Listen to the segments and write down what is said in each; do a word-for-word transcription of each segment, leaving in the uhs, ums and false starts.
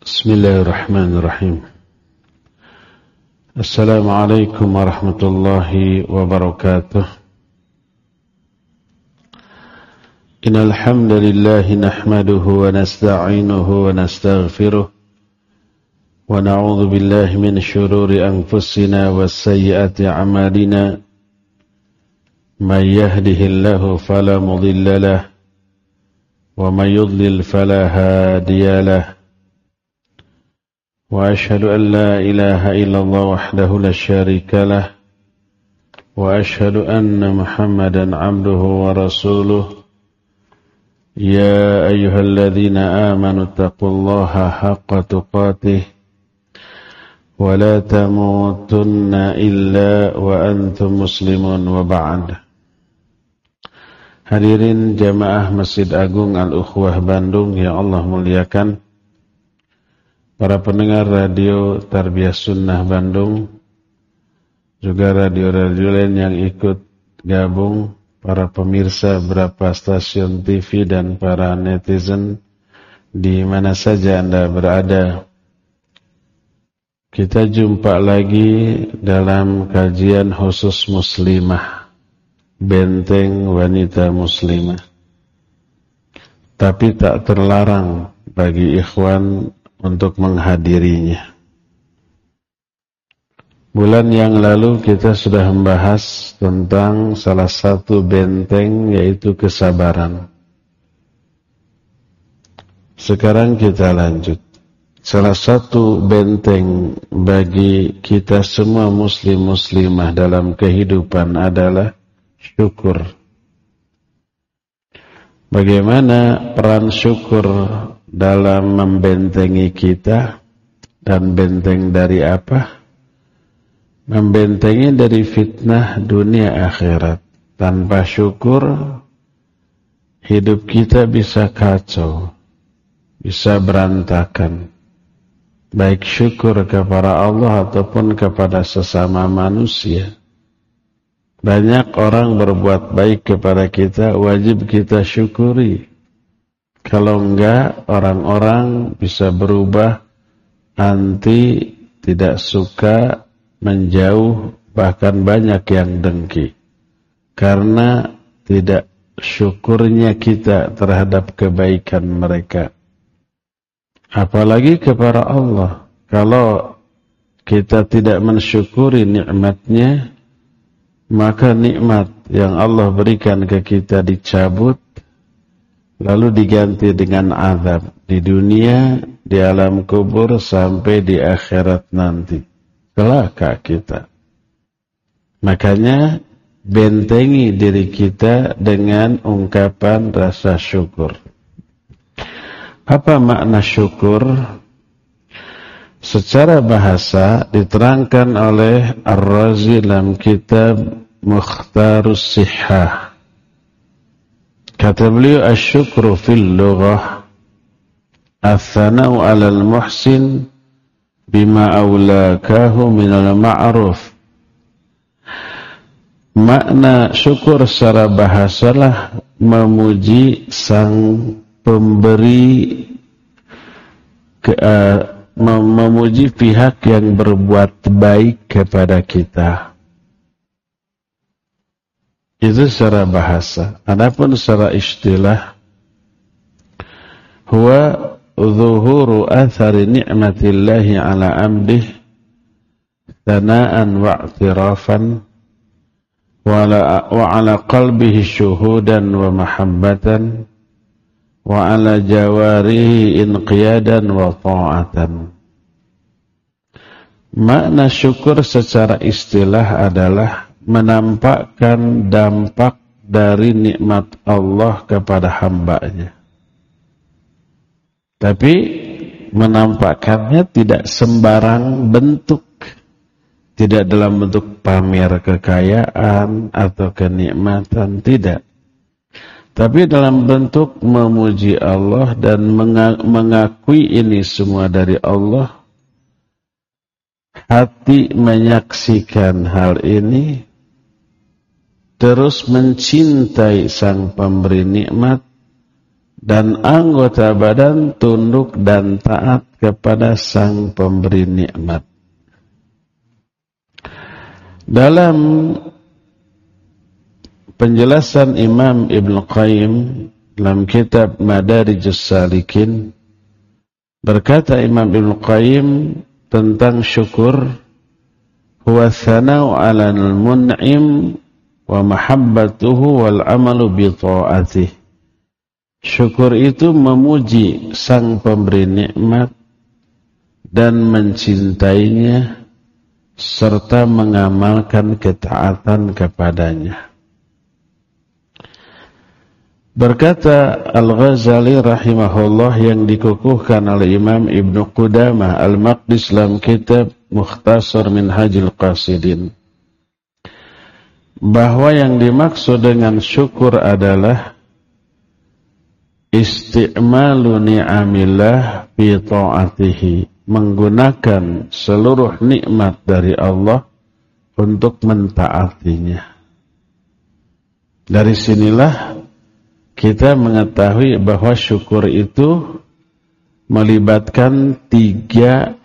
Bismillahirrahmanirrahim. Assalamualaikum warahmatullahi wabarakatuh. Innal hamdalillah nahmaduhu wa nasta'inuhu wa nastaghfiruh wa na'udzu billahi min shururi anfusina wa sayyiati a'malina. May yahdihillahu fala mudilla lahu wa may yudlil fala hadiya lahu. وأشهد أن لا إله إلا الله وحده لا شريك له وأشهد أن محمدا عبده ورسوله يا أيها الذين آمنوا اتقوا الله حق تقاته ولا تموتن إلا وأنتم مسلمون وبعد. Hadirin jamaah Masjid Agung Al-Ukhwah Bandung yang Allah muliakan, para pendengar radio Tarbiyah Sunnah Bandung, juga radio-radio lain yang ikut gabung, para pemirsa beberapa stasiun T V dan para netizen di mana saja Anda berada. Kita jumpa lagi dalam kajian khusus muslimah, benteng wanita muslimah. Tapi tak terlarang bagi ikhwan untuk menghadirinya. Bulan yang lalu kita sudah membahas tentang salah satu benteng, yaitu kesabaran. Sekarang kita lanjut. Salah satu benteng bagi kita semua muslim-muslimah dalam kehidupan adalah syukur. Bagaimana peran syukur dalam membentengi kita, dan benteng dari apa? Membentengi dari fitnah dunia akhirat. Tanpa syukur, hidup kita bisa kacau, bisa berantakan. Baik syukur kepada Allah ataupun kepada sesama manusia. Banyak orang berbuat baik kepada kita, wajib kita syukuri. Kalau enggak, orang-orang bisa berubah, anti, tidak suka, menjauh, bahkan banyak yang dengki. Karena tidak syukurnya kita terhadap kebaikan mereka. Apalagi kepada Allah. Kalau kita tidak mensyukuri nikmatnya, maka nikmat yang Allah berikan ke kita dicabut, lalu diganti dengan azab di dunia, di alam kubur, sampai di akhirat nanti. Celaka kita. Makanya bentengi diri kita dengan ungkapan rasa syukur. Apa makna syukur? Secara bahasa diterangkan oleh Ar-Razi dalam kitab Mukhtarus Sihah. Kata beliau, asyukru fil lughah athana'u 'alal muhsin bima aulakahu minal ma'ruf. Makna syukur secara bahasalah memuji sang pemberi, ke, uh, memuji pihak yang berbuat baik kepada kita. Itu secara bahasa. Adapun secara istilah, huwa zuhuru athari ni'matillahi ala amdih thana'an wa'tirafan wa ala, wa ala qalbihi syuhudan wa mahabbatan wa ala jawarihi inqiyadan wa ta'atan. Makna syukur secara istilah adalah menampakkan dampak dari nikmat Allah kepada hambanya. Tapi menampakkannya tidak sembarang bentuk. Tidak dalam bentuk pamer kekayaan atau kenikmatan, tidak. Tapi dalam bentuk memuji Allah dan mengakui ini semua dari Allah. Hati menyaksikan hal ini, terus mencintai sang pemberi nikmat, dan anggota badan tunduk dan taat kepada sang pemberi nikmat. Dalam penjelasan Imam Ibn Qayyim dalam kitab Madarijus Salikin, berkata Imam Ibn Qayyim tentang syukur, huwa thanau 'alal mun'im wa mahabbatuhu wal 'amalu bi ta'atih. Syukur itu memuji sang pemberi nikmat dan mencintainya serta mengamalkan ketaatan kepadanya. Berkata Al-Ghazali rahimahullah yang dikukuhkan oleh Imam Ibn Qudamah Al-Maqdis dalam kitab Mukhtasar Minhajul Qasidin, bahwa yang dimaksud dengan syukur adalah isti'malu ni'amillah fi ta'atihi, menggunakan seluruh nikmat dari Allah untuk mentaatinya. Dari sinilah kita mengetahui bahwa syukur itu melibatkan tiga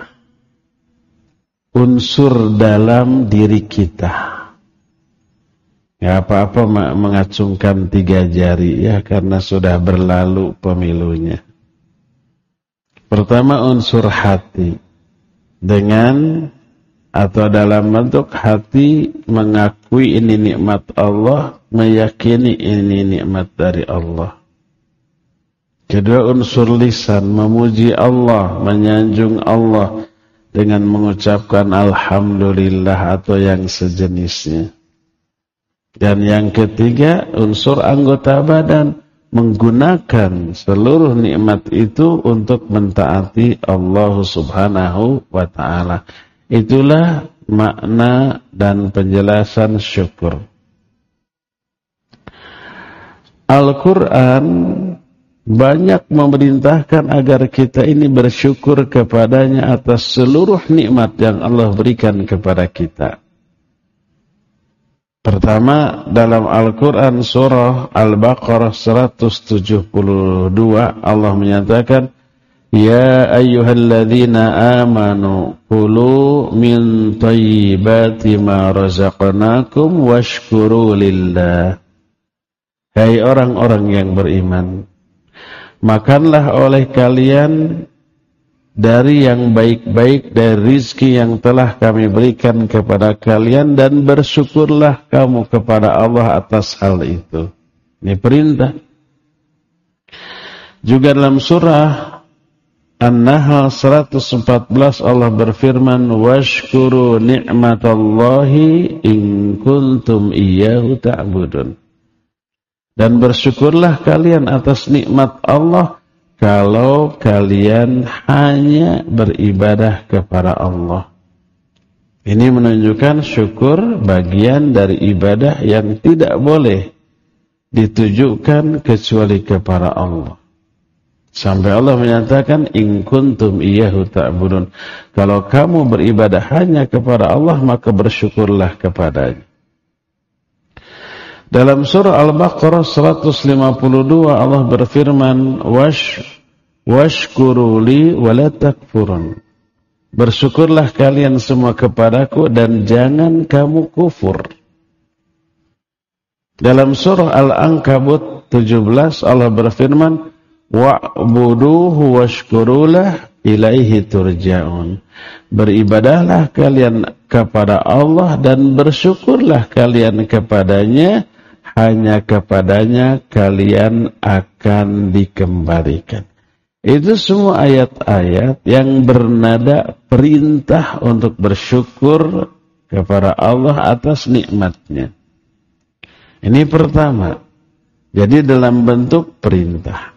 unsur dalam diri kita. Ya, apa-apa mengacungkan tiga jari ya, karena sudah berlalu pemilunya. Pertama, unsur hati, dengan atau dalam bentuk hati mengakui ini nikmat Allah, meyakini ini nikmat dari Allah. Kedua, unsur lisan, memuji Allah, menyanjung Allah dengan mengucapkan alhamdulillah atau yang sejenisnya. Dan yang ketiga, unsur anggota badan, menggunakan seluruh nikmat itu untuk mentaati Allah Subhanahu wa ta'ala. Itulah makna dan penjelasan syukur. Al-Quran banyak memerintahkan agar kita ini bersyukur kepadanya atas seluruh nikmat yang Allah berikan kepada kita. Pertama, dalam Al-Quran surah Al-Baqarah seratus tujuh puluh dua Allah menyatakan, ya ayyuhalladzina amanu kulu min thayyibati ma razaqnakum washkuru lillah. Hai orang-orang yang beriman, makanlah oleh kalian dari yang baik-baik dari rizki yang telah kami berikan kepada kalian, dan bersyukurlah kamu kepada Allah atas hal itu. Ini perintah. Juga dalam surah An-Nahl seratus empat belas Allah berfirman, washkuru ni'matallahi in kuntum iyyahu ta'budun. Dan bersyukurlah kalian atas nikmat Allah kalau kalian hanya beribadah kepada Allah. Ini menunjukkan syukur bagian dari ibadah yang tidak boleh ditujukan kecuali kepada Allah. Sampai Allah menyatakan, in kuntum iyyahu ta'budun. Kalau kamu beribadah hanya kepada Allah, maka bersyukurlah kepadanya. Dalam surah Al-Baqarah seratus lima puluh dua Allah berfirman, Wash, washkuruli wala takfurun. Bersyukurlah kalian semua kepadaku dan jangan kamu kufur. Dalam surah Al-Ankabut tujuh belas Allah berfirman, wa'buduhu washkurulah ilaihi turja'un. Beribadahlah kalian kepada Allah dan bersyukurlah kalian kepadanya, hanya kepadanya kalian akan dikembalikan. Itu semua ayat-ayat yang bernada perintah untuk bersyukur kepada Allah atas nikmatnya. Ini pertama. Jadi dalam bentuk perintah.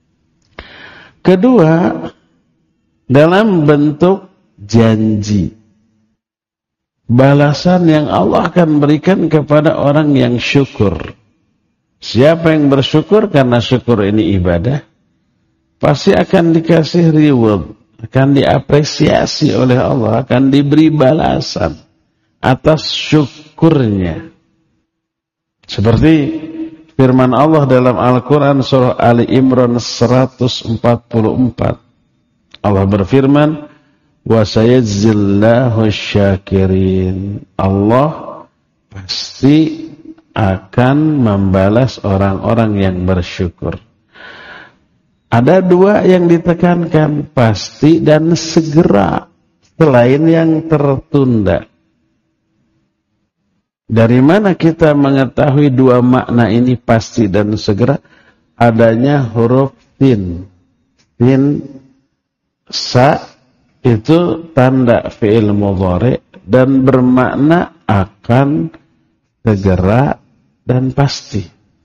Kedua, dalam bentuk janji. Balasan yang Allah akan berikan kepada orang yang syukur. Siapa yang bersyukur karena syukur ini ibadah, pasti akan dikasih reward, akan diapresiasi oleh Allah, akan diberi balasan atas syukurnya. Seperti firman Allah dalam Al-Quran surah Ali Imran seratus empat puluh empat. Allah berfirman, wa sayajzillahu syakirin. Allah pasti akan membalas orang-orang yang bersyukur. Ada dua yang ditekankan, pasti dan segera, selain yang tertunda. Dari mana kita mengetahui dua makna ini, pasti dan segera? Adanya huruf tin. Tin, sa, itu tanda fi'il mudhari dan bermakna akan, segera, dan pasti.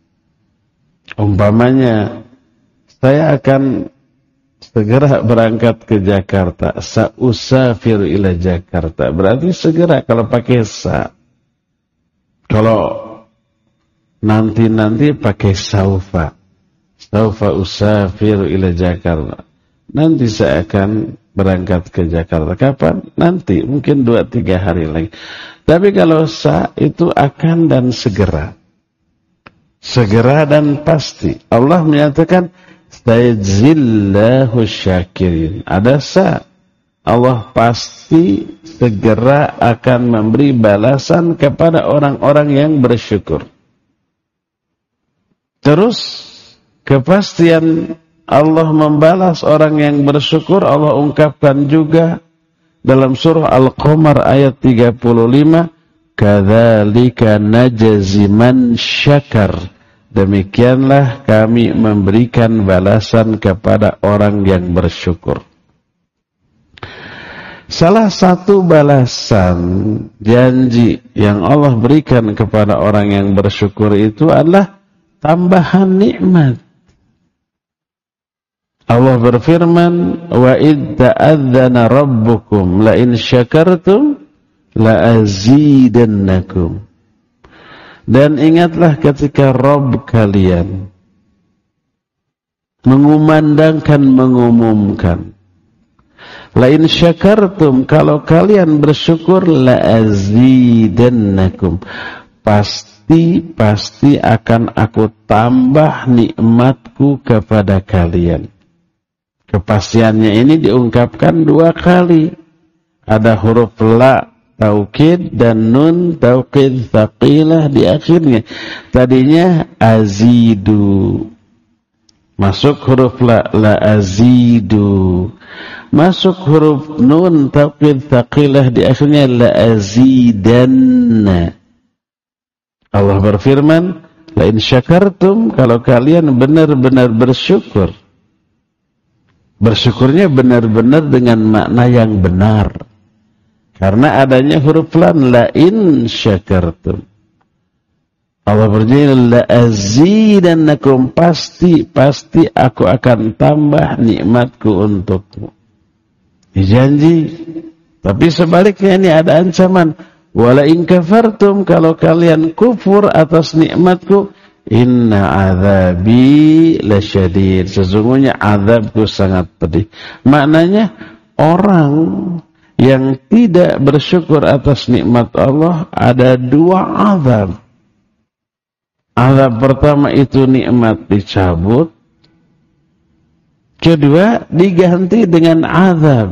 Umpamanya, saya akan segera berangkat ke Jakarta. Sa'usafir ila Jakarta. Berarti segera kalau pakai sa. Kalau nanti-nanti pakai saufa. Saufa usafir ila Jakarta. Nanti saya akan berangkat ke Jakarta. Kapan? Nanti. Mungkin dua tiga hari lagi. Tapi kalau sa itu akan dan segera. Segera dan pasti. Allah menyatakan sayajzillahu syakirin. Ada sa. Allah pasti segera akan memberi balasan kepada orang-orang yang bersyukur. Terus kepastian Allah membalas orang yang bersyukur Allah ungkapkan juga dalam surah Al-Qamar ayat tiga puluh lima, kadzalika najzi man syakar. Demikianlah kami memberikan balasan kepada orang yang bersyukur. Salah satu balasan janji yang Allah berikan kepada orang yang bersyukur itu adalah tambahan nikmat. Allah berfirman, wa id ta'adzana rabbukum la in syakartum la azidannakum. Dan ingatlah ketika Rabb kalian mengumandangkan, mengumumkan, la in syakartum, kalau kalian bersyukur, la azidannakum, pasti pasti akan aku tambah nikmatku kepada kalian. Kepastiannya ini diungkapkan dua kali. Ada huruf la taukid dan nun taukid tsaqilah di akhirnya. Tadinya azidu. Masuk huruf la, la azidu. Masuk huruf nun taukid tsaqilah di akhirnya, la azidanna. Allah berfirman, la in syakartum, kalau kalian benar-benar bersyukur. Bersyukurnya benar-benar dengan makna yang benar. Karena adanya huruf lam, la in syakartum. Allah berjanji, la azidannakum, pasti pasti aku akan tambah nikmatku untukmu. Dijanji. Tapi sebaliknya ini ada ancaman. Wala in kafartum, kalau kalian kufur atas nikmatku, inna azabi lasyadid, sesungguhnya azabku sangat pedih. Maknanya orang yang tidak bersyukur atas nikmat Allah ada dua azab. Azab pertama itu nikmat dicabut, kedua diganti dengan azab.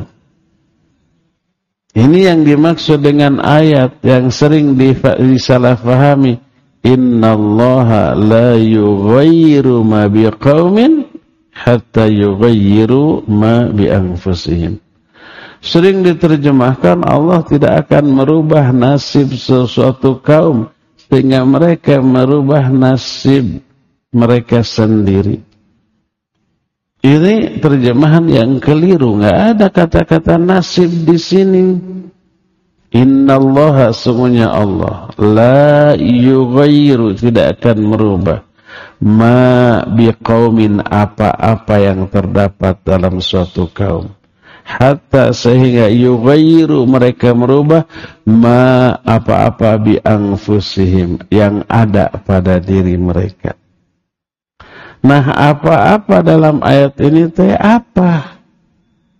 Ini yang dimaksud dengan ayat yang sering disalahfahami. Innallaha la yughayyiru ma biqaumin hatta yughayyiru ma bi anfusihim. Sering diterjemahkan Allah tidak akan merubah nasib sesuatu kaum sehingga mereka merubah nasib mereka sendiri. Ini terjemahan yang keliru, enggak ada kata-kata nasib di sini. Innallaha, sungguhnya Allah, la yughayyiru, tidak akan merubah, ma biqaumin, apa-apa yang terdapat dalam suatu kaum, hatta sehingga yughayyiru, mereka merubah, ma apa-apa bi anfusihim, yang ada pada diri mereka. Nah, apa-apa dalam ayat ini teh apa?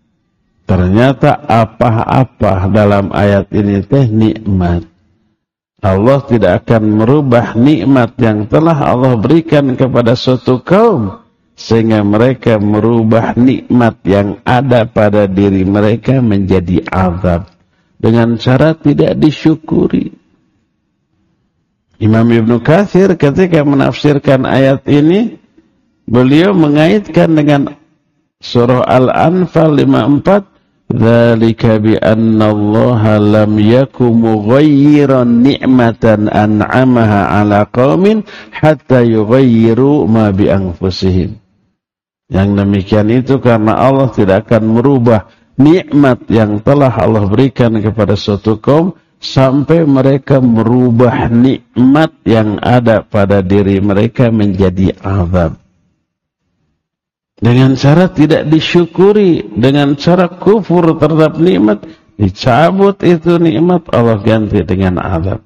Ternyata apa-apa dalam ayat ini teh nikmat. Allah tidak akan merubah nikmat yang telah Allah berikan kepada suatu kaum sehingga mereka merubah nikmat yang ada pada diri mereka menjadi azab dengan cara tidak disyukuri. Imam Ibnu Katsir ketika menafsirkan ayat ini, beliau mengaitkan dengan surah Al-Anfal lima puluh empat, dzalika bi anna Allah lam yakum mughayyiran ni'matan an'amaha 'ala qaumin hatta yughayyiru ma bi anfusihim. Yang demikian itu karena Allah tidak akan merubah nikmat yang telah Allah berikan kepada suatu kaum sampai mereka merubah nikmat yang ada pada diri mereka menjadi azab. Dengan cara tidak disyukuri, dengan cara kufur terhadap nikmat, dicabut itu nikmat, Allah ganti dengan azab.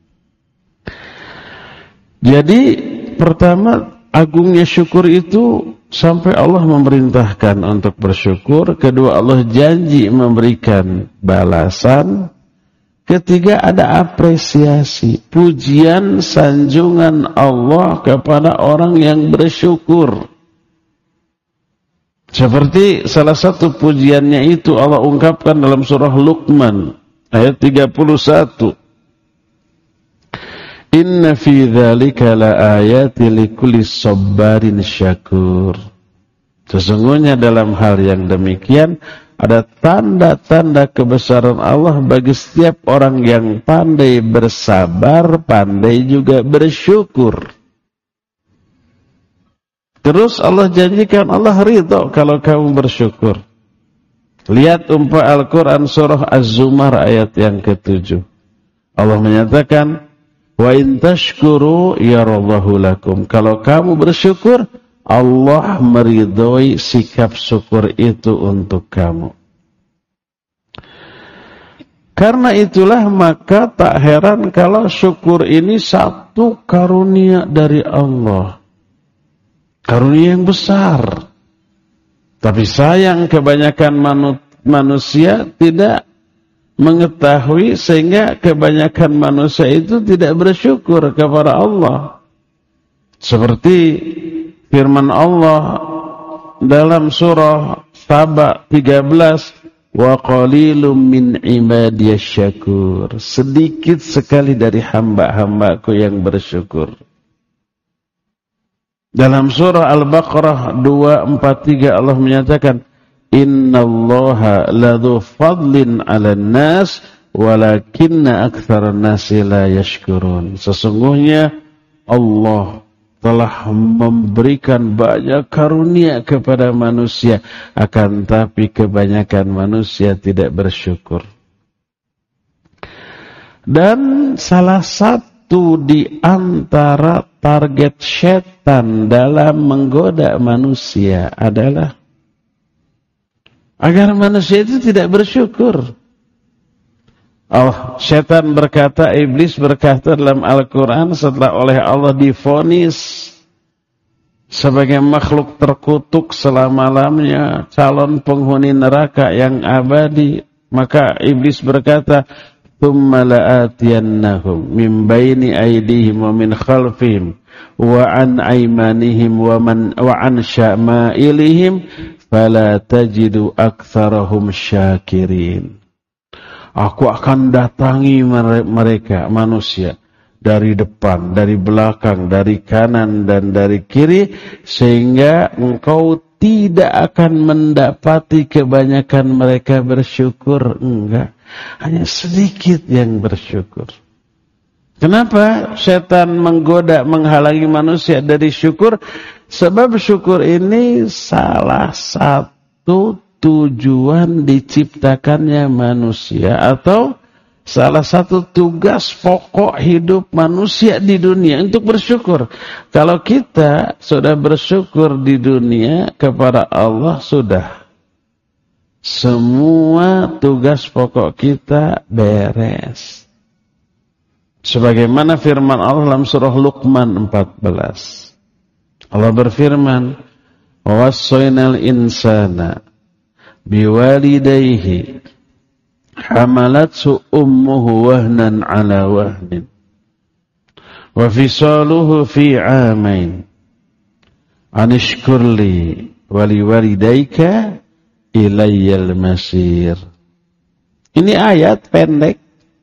Jadi pertama, agungnya syukur itu sampai Allah memerintahkan untuk bersyukur. Kedua, Allah janji memberikan balasan. Ketiga, ada apresiasi, pujian, sanjungan Allah kepada orang yang bersyukur. Seperti salah satu pujiannya itu Allah ungkapkan dalam surah Luqman ayat tiga puluh satu. Inna fi dzalika laayati likulli sabarin syakur. Sesungguhnya dalam hal yang demikian ada tanda-tanda kebesaran Allah bagi setiap orang yang pandai bersabar, pandai juga bersyukur. Terus Allah janjikan, Allah ridho kalau kamu bersyukur. Lihat umpah Al-Quran surah Az-Zumar ayat yang ketujuh. Allah menyatakan, wa in tashkuru yarallahu lakum. Kalau kamu bersyukur, Allah meridhoi sikap syukur itu untuk kamu. Karena itulah maka tak heran kalau syukur ini satu karunia dari Allah. Karunia yang besar. Tapi sayang kebanyakan manu- manusia tidak mengetahui sehingga kebanyakan manusia itu tidak bersyukur kepada Allah. Seperti firman Allah dalam surah Saba tiga belas, wa qalilum min ibadiyasy syakur. Sedikit sekali dari hamba-hambaku yang bersyukur. Dalam surah Al-Baqarah dua empat tiga Allah menyatakan, innallaha ladzu fadlin 'alan nas walakinna aktsaran nasi la yashkurun. Sesungguhnya Allah telah memberikan banyak karunia kepada manusia, akan tapi kebanyakan manusia tidak bersyukur. Dan salah satu di antara target setan dalam menggoda manusia adalah agar manusia itu tidak bersyukur. Oh, setan berkata, iblis berkata dalam Al-Quran setelah oleh Allah divonis sebagai makhluk terkutuk selama-lamanya, calon penghuni neraka yang abadi, maka iblis berkata, thumma la'atiyannahum min baini aydihim wa min khalfihim wa an aymanihim wa man wa an syama'ilihim fala tajidu aktsarahum syakirin. Aku akan datangi mereka manusia dari depan, dari belakang, dari kanan dan dari kiri, sehingga engkau tidak akan mendapati kebanyakan mereka bersyukur. Enggak, hanya sedikit yang bersyukur. Kenapa setan menggoda, menghalangi manusia dari syukur? Sebab syukur ini salah satu tujuan diciptakannya manusia, atau salah satu tugas pokok hidup manusia di dunia untuk bersyukur. Kalau kita sudah bersyukur di dunia kepada Allah, sudah semua tugas pokok kita beres. Sebagaimana firman Allah dalam surah Luqman empat belas. Allah berfirman, "Wassaynal insana biwalidayhi hamalathu ummuhu wahnan ala wahnin Wa fisaluhu fi amain. Anishkurli wali walidayka ilayyal masir. Ini ayat pendek.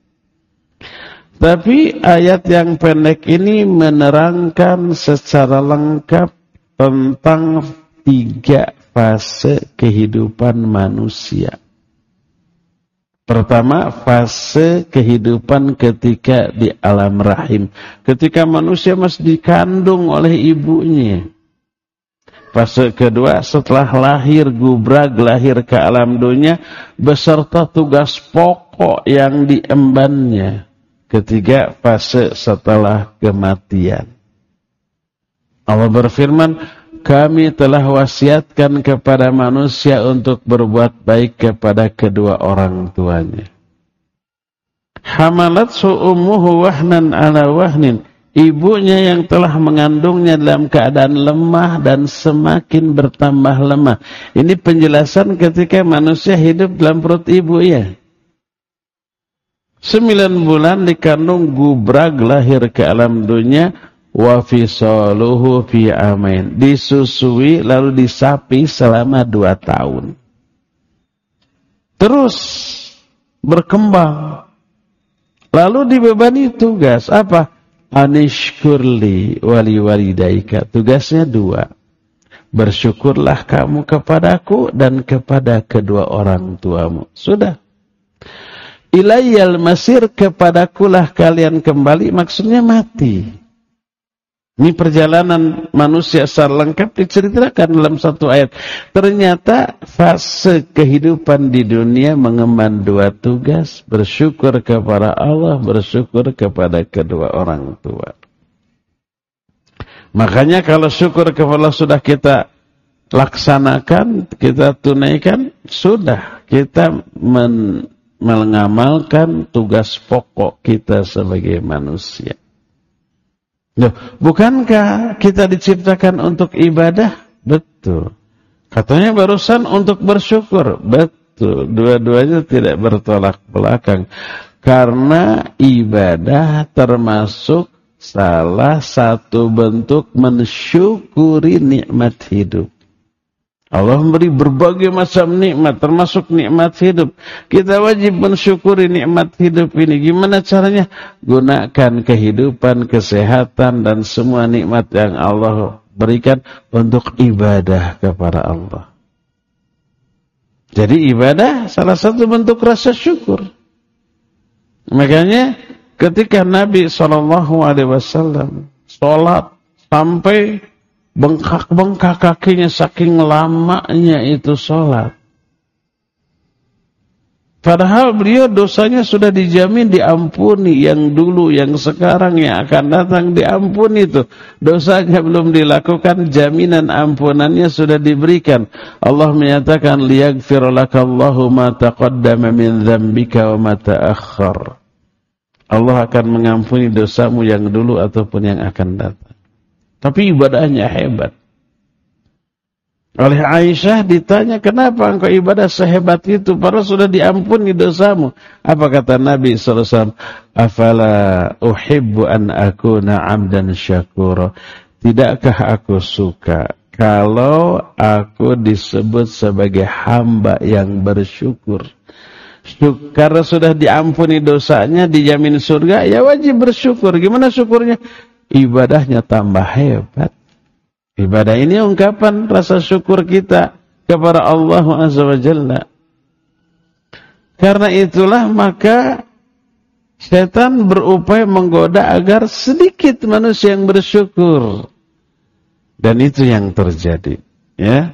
Tapi ayat yang pendek ini menerangkan secara lengkap tentang tiga fase kehidupan manusia. Pertama, fase kehidupan ketika di alam rahim. Ketika manusia masih dikandung oleh ibunya. Fase kedua, setelah lahir, gubrag, lahir ke alam dunia, beserta tugas pokok yang diembannya. Ketiga, fase setelah kematian. Allah berfirman, kami telah wasiatkan kepada manusia untuk berbuat baik kepada kedua orang tuanya. Hamalathu ummuhu wahnan ala wahnin. Ibunya yang telah mengandungnya dalam keadaan lemah dan semakin bertambah lemah. Ini penjelasan ketika manusia hidup dalam perut ibu ya. Sembilan bulan dikandung, gubrag, lahir ke alam dunia. Wa fisaluhu fi amain. Disusui lalu disapi selama dua tahun. Terus berkembang. Lalu dibebani tugas. Apa? Anishkurli wali walidayka. Tugasnya dua. Bersyukurlah kamu kepadaku dan kepada kedua orang tuamu. Sudah. Ilayyal masir, kepadakulah kalian kembali, maksudnya mati. Ini perjalanan manusia secara lengkap diceritakan dalam satu ayat. Ternyata fase kehidupan di dunia mengemban dua tugas. Bersyukur kepada Allah, bersyukur kepada kedua orang tua. Makanya kalau syukur kepada Allah sudah kita laksanakan, kita tunaikan, sudah kita men mengamalkan tugas pokok kita sebagai manusia. Loh, bukankah kita diciptakan untuk ibadah? Betul. Katanya barusan untuk bersyukur. Betul. Dua-duanya tidak bertolak belakang. Karena ibadah termasuk salah satu bentuk mensyukuri nikmat hidup. Allah memberi berbagai macam nikmat, termasuk nikmat hidup. Kita wajib mensyukuri nikmat hidup ini. Gimana caranya? Gunakan kehidupan, kesehatan, dan semua nikmat yang Allah berikan untuk ibadah kepada Allah. Jadi ibadah salah satu bentuk rasa syukur. Makanya ketika Nabi shallallahu alaihi wasallam sholat sampai bengkak-bengkak kakinya saking lamanya itu sholat. Padahal beliau dosanya sudah dijamin diampuni. Yang dulu, yang sekarang, yang akan datang diampuni itu. Dosanya belum dilakukan, jaminan ampunannya sudah diberikan. Allah menyatakan, liyaghfir lakallahu ma taqaddama min dzambika wa ma ta'akhkhar. Allah akan mengampuni dosamu yang dulu ataupun yang akan datang. Tapi ibadahnya hebat. Oleh Aisyah ditanya, kenapa engkau ibadah sehebat itu? Padahal sudah diampuni dosamu. Apa kata Nabi sallallahu alaihi wasallam? Afala uhibbu an akuna abdan syakura. Tidakkah aku suka kalau aku disebut sebagai hamba yang bersyukur? Karena sudah diampuni dosanya, dijamin surga, ya wajib bersyukur. Gimana syukurnya? Ibadahnya tambah hebat. Ibadah ini ungkapan rasa syukur kita kepada Allah Azza wa Jalla. Karena itulah maka setan berupaya menggoda agar sedikit manusia yang bersyukur. Dan itu yang terjadi. Ya.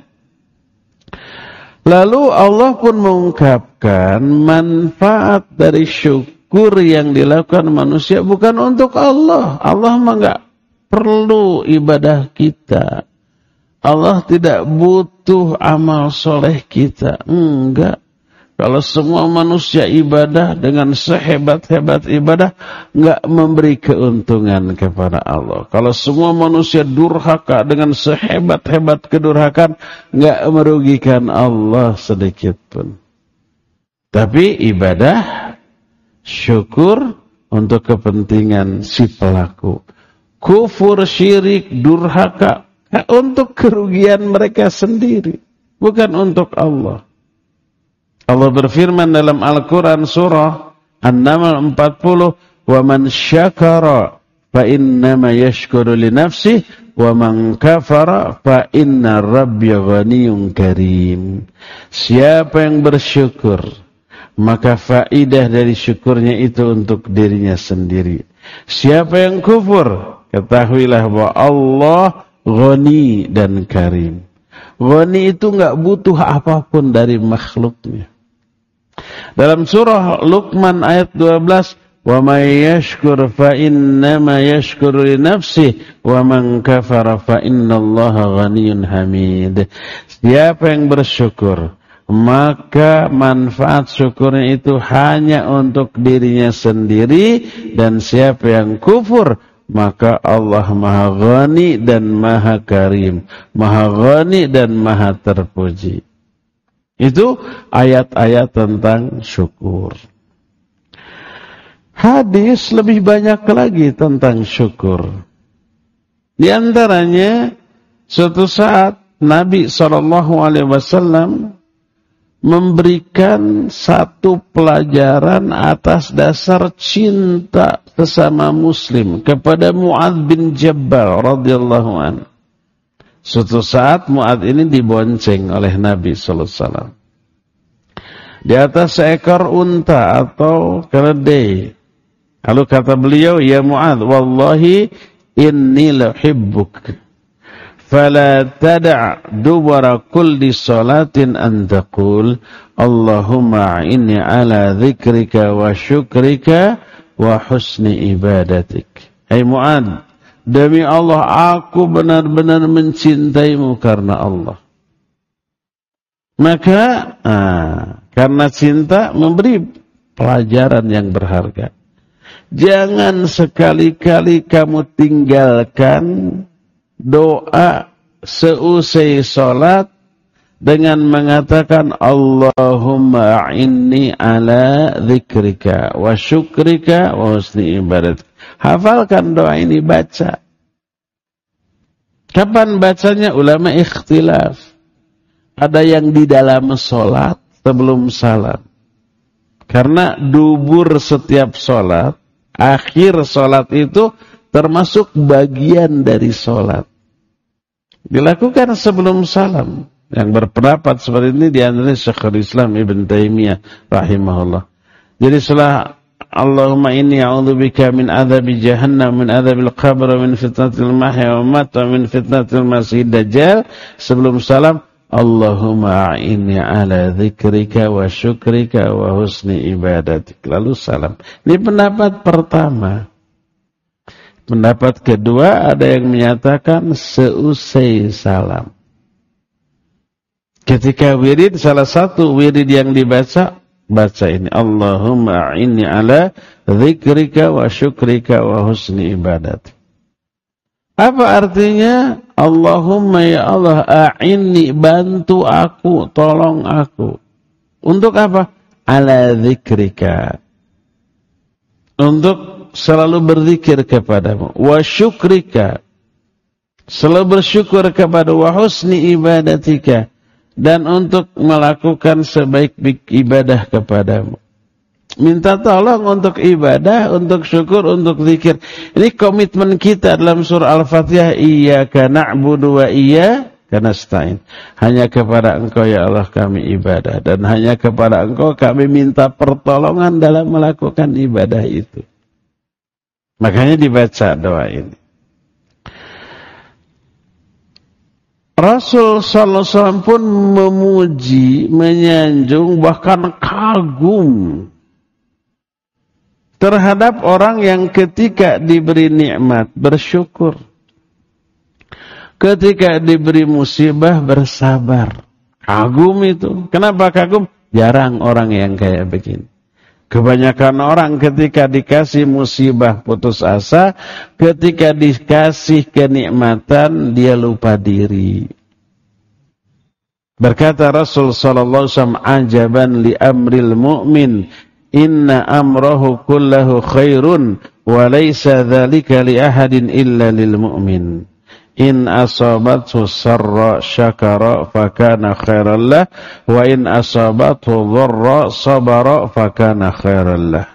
Lalu Allah pun mengungkapkan manfaat dari syukur. Syukur yang dilakukan manusia bukan untuk Allah. Allah mah enggak perlu ibadah kita. Allah tidak butuh amal soleh kita. Enggak. Kalau semua manusia ibadah dengan sehebat-hebat ibadah, enggak memberi keuntungan kepada Allah. Kalau semua manusia durhaka dengan sehebat-hebat kedurhakaan, enggak merugikan Allah sedikit pun. Tapi ibadah syukur untuk kepentingan si pelaku. kufur, syirik, durhaka, untuk kerugian mereka sendiri, bukan untuk Allah. Allah berfirman dalam Al-Quran surah An-Naml empat puluh, "Wa man syakara fa innama yashkuru li nafsihi wa man kafara fa inna rabbiya ghaniyyun karim." Siapa yang bersyukur, maka faidah dari syukurnya itu untuk dirinya sendiri. Siapa yang kufur, ketahuilah bahwa Allah ghani dan karim. Ghani itu enggak butuh apapun dari makhluknya. Dalam surah Luqman ayat dua belas, "Wa may yashkur fa innama yashkuru li nafsihi wa man kafara fa innallaha ghaniyyun hamid." Siapa yang bersyukur, maka manfaat syukurnya itu hanya untuk dirinya sendiri, dan siapa yang kufur, maka Allah Maha Ghani dan Maha Karim, Maha Ghani dan Maha terpuji. Itu ayat-ayat tentang syukur. Hadis lebih banyak lagi tentang syukur. Di antaranya, suatu saat Nabi shallallahu alaihi wasallam memberikan satu pelajaran atas dasar cinta sesama muslim kepada Mu'adz bin Jabal radhiyallahu anhu. Suatu saat Mu'adz ini dibonceng oleh Nabi sallallahu alaihi wasallam di atas seekor unta atau keledai. Lalu kata beliau, "Ya Mu'adz, wallahi inni lahibbuk. Fala tada' dubara kulli salatin an taqul Allahumma inni ala dzikrika wa syukrika wa husni ibadatik." Hai Mu'adz, demi Allah aku benar-benar mencintaimu karena Allah. Maka ah, karena cinta memberi pelajaran yang berharga. Jangan sekali-kali kamu tinggalkan doa seusai salat dengan mengatakan Allahumma a'inni ala dzikrika wa syukrika wa husni ibadatik. Hafalkan doa ini, baca. Kapan bacanya? Ulama ikhtilaf. Ada yang di dalam salat sebelum salam. Karena dubur setiap salat, akhir salat itu termasuk bagian dari salat. Dilakukan sebelum salam. Yang berpendapat seperti ini di antara Syekhul Islam Ibn Taimiyah rahimahullah. Jadi setelah Allahumma inni a'udzubika min adzabi jahannam, min adzabil qabr, min fitnatil mahya wa mamat, wa min fitnatil masiihid dajjal, sebelum salam Allahumma a'inni ala dzikrika wa syukrika wa husni ibadatik. Lalu salam. Ini pendapat pertama. Pendapat kedua, ada yang menyatakan seusai salam. Ketika wirid, salah satu wirid yang dibaca, baca ini Allahumma a'inni ala dzikrika wa syukrika wa husni ibadatik. Apa artinya? Allahumma ya Allah a'inni, bantu aku, tolong aku. Untuk apa? Ala dzikrika, untuk selalu berzikir kepadamu. Wa syukrika, selalu bersyukur kepada. Wa husni ibadatika, dan untuk melakukan sebaik-baik ibadah kepadamu. Minta tolong untuk ibadah, untuk syukur, untuk zikir. Ini komitmen kita dalam surah Al-Fatihah. Iyyaka na'budu wa iyyaka nasta'in. Hanya kepada Engkau ya Allah kami ibadah, dan hanya kepada Engkau kami minta pertolongan dalam melakukan ibadah itu. Makanya dibaca doa ini. Rasul sallallahu alaihi wasallam pun memuji, menyanjung, bahkan kagum terhadap orang yang ketika diberi nikmat bersyukur, ketika diberi musibah bersabar. Kagum itu. Kenapa kagum? Jarang orang yang kayak begini. Kebanyakan orang ketika dikasih musibah putus asa, ketika dikasih kenikmatan dia lupa diri. Berkata Rasul sallallahu alaihi wasallam, "Ajaban li amril mu'min, inna amrahu kullahu khairun wa laysa dzalika li ahadin illa lil mu'min. In asabathu sarra syakara fakana khairan lah wa in asabathu dharra sabara fakana khairan lah.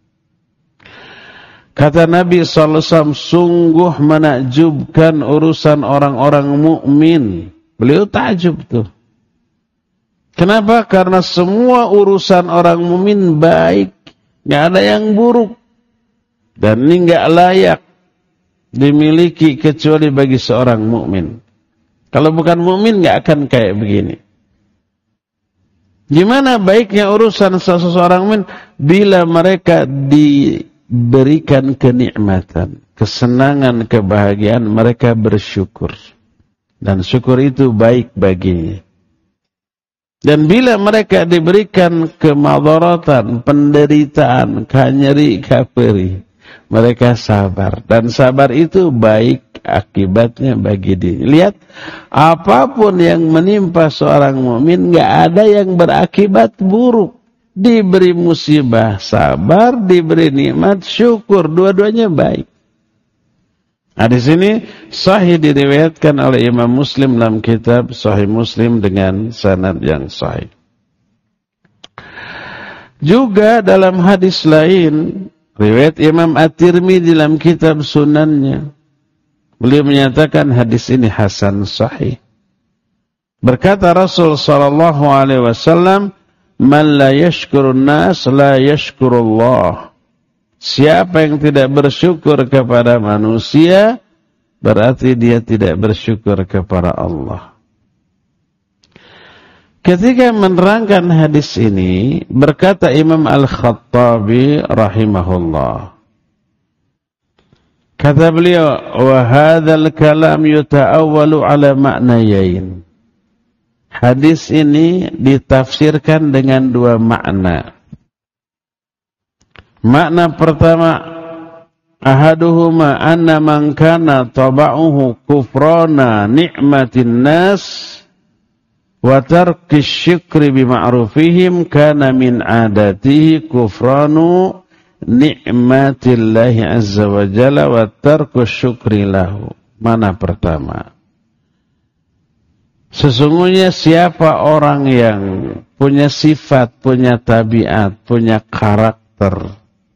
Kata Nabi sallallahu alaihi wasallam, sungguh menakjubkan urusan orang-orang mukmin. Beliau takjub tuh. Kenapa? Karena semua urusan orang mukmin baik, nggak ada yang buruk, dan ini nggak layak dimiliki kecuali bagi seorang mukmin. Kalau bukan mukmin nggak akan kayak begini. Gimana baiknya urusan seseorang mukmin? Bila mereka diberikan kenikmatan, kesenangan, kebahagiaan, mereka bersyukur. Dan syukur itu baik baginya. Dan bila mereka diberikan kemadaratan, penderitaan, kanyeri, kaperi, mereka sabar. Dan sabar itu baik akibatnya bagi diri. Lihat, apapun yang menimpa seorang mukmin, nggak ada yang berakibat buruk. Diberi musibah, sabar, diberi nikmat, syukur, dua-duanya baik. Nah, di sini sahih diriwayatkan oleh Imam Muslim dalam kitab Sahih Muslim dengan sanad yang sahih. Juga dalam hadis lain, riwayat Imam At-Tirmidzi dalam kitab Sunannya, beliau menyatakan hadis ini hasan sahih. Berkata Rasul sallallahu alaihi wasallam, "Man la yashkurun nas la yashkurullah." Siapa yang tidak bersyukur kepada manusia, berarti dia tidak bersyukur kepada Allah. Ketika menerangkan hadis ini, berkata Imam Al-Khattabi rahimahullah. Kata beliau, "Wa hadzal kalam yuta'awwalu ala ma'nayain." Hadis ini ditafsirkan dengan dua makna. Makna pertama, ahaduhuma anna man kana taba'uhu kufrana ni'matin nas wa tarki syukri bima'rufihim kana min adatihi kufranu ni'matillahi azza wa jalla wa tarku syukri lahu. Mana pertama? Sesungguhnya siapa orang yang punya sifat, punya tabiat, punya karakter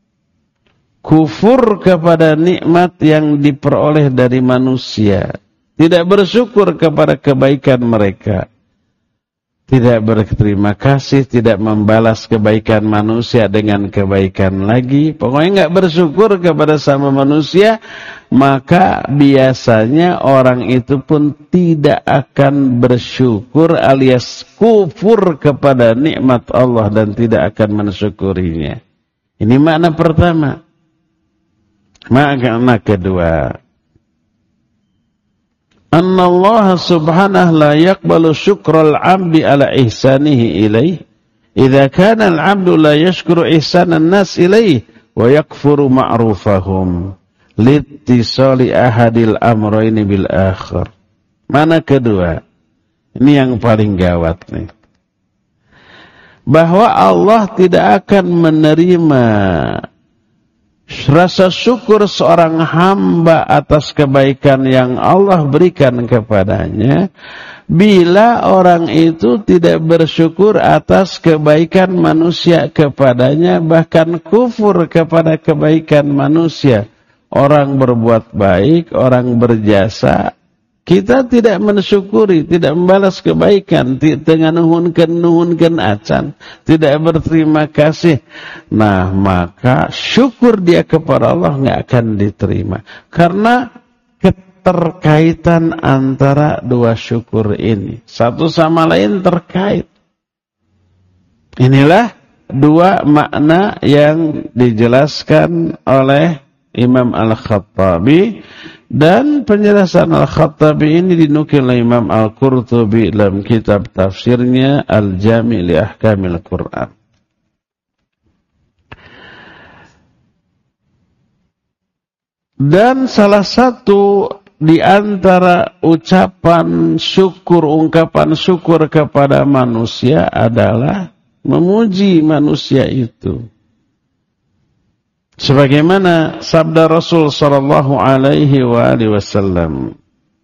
kufur kepada nikmat yang diperoleh dari manusia, tidak bersyukur kepada kebaikan mereka, tidak berterima kasih, tidak membalas kebaikan manusia dengan kebaikan lagi, pokoknya nggak bersyukur kepada sama manusia, maka biasanya orang itu pun tidak akan bersyukur alias kufur kepada nikmat Allah dan tidak akan mensyukurinya. Ini makna pertama. Makna kedua, anna Allah subhanahu la yaqbalu syukral 'abdi ala ihsanihi ilaih idza kana al-'abdu la yashkuru ihsanan nas ilaih wa yakfuru ma'rufahum liittisali ahadil amrayni bil akhir. Mana kedua? Ini yang paling gawat nih. Bahwa Allah tidak akan menerima rasa syukur seorang hamba atas kebaikan yang Allah berikan kepadanya bila orang itu tidak bersyukur atas kebaikan manusia kepadanya, bahkan kufur kepada kebaikan manusia. Orang berbuat baik, orang berjasa, kita tidak mensyukuri, tidak membalas kebaikan, dengan nuhunkan-nuhunkan acan, tidak berterima kasih. Nah, maka syukur dia kepada Allah nggak akan diterima. Karena keterkaitan antara dua syukur ini. Satu sama lain terkait. Inilah dua makna yang dijelaskan oleh Imam Al-Khattabi. Dan penjelasan Al-Khattabi ini dinukil oleh Imam Al-Qurtubi dalam kitab tafsirnya Al-Jami' li Ahkamil Quran. Dan salah satu di antara ucapan syukur, ungkapan syukur kepada manusia adalah memuji manusia itu. Sebagaimana sabda Rasul sallallahu alaihi wa alihi wasallam,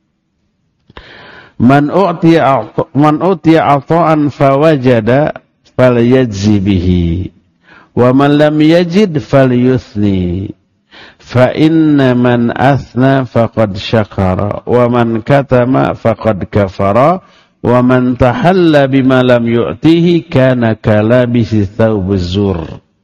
Man u'tiya man utiya ata'an fawajada falyajzi bihi wa man lam yajid falyuthni fa inna man athna faqad syakara wa man katama faqad kafara wa man tahalla bima lam yu'tihi kana kalabisi thawbuz zur.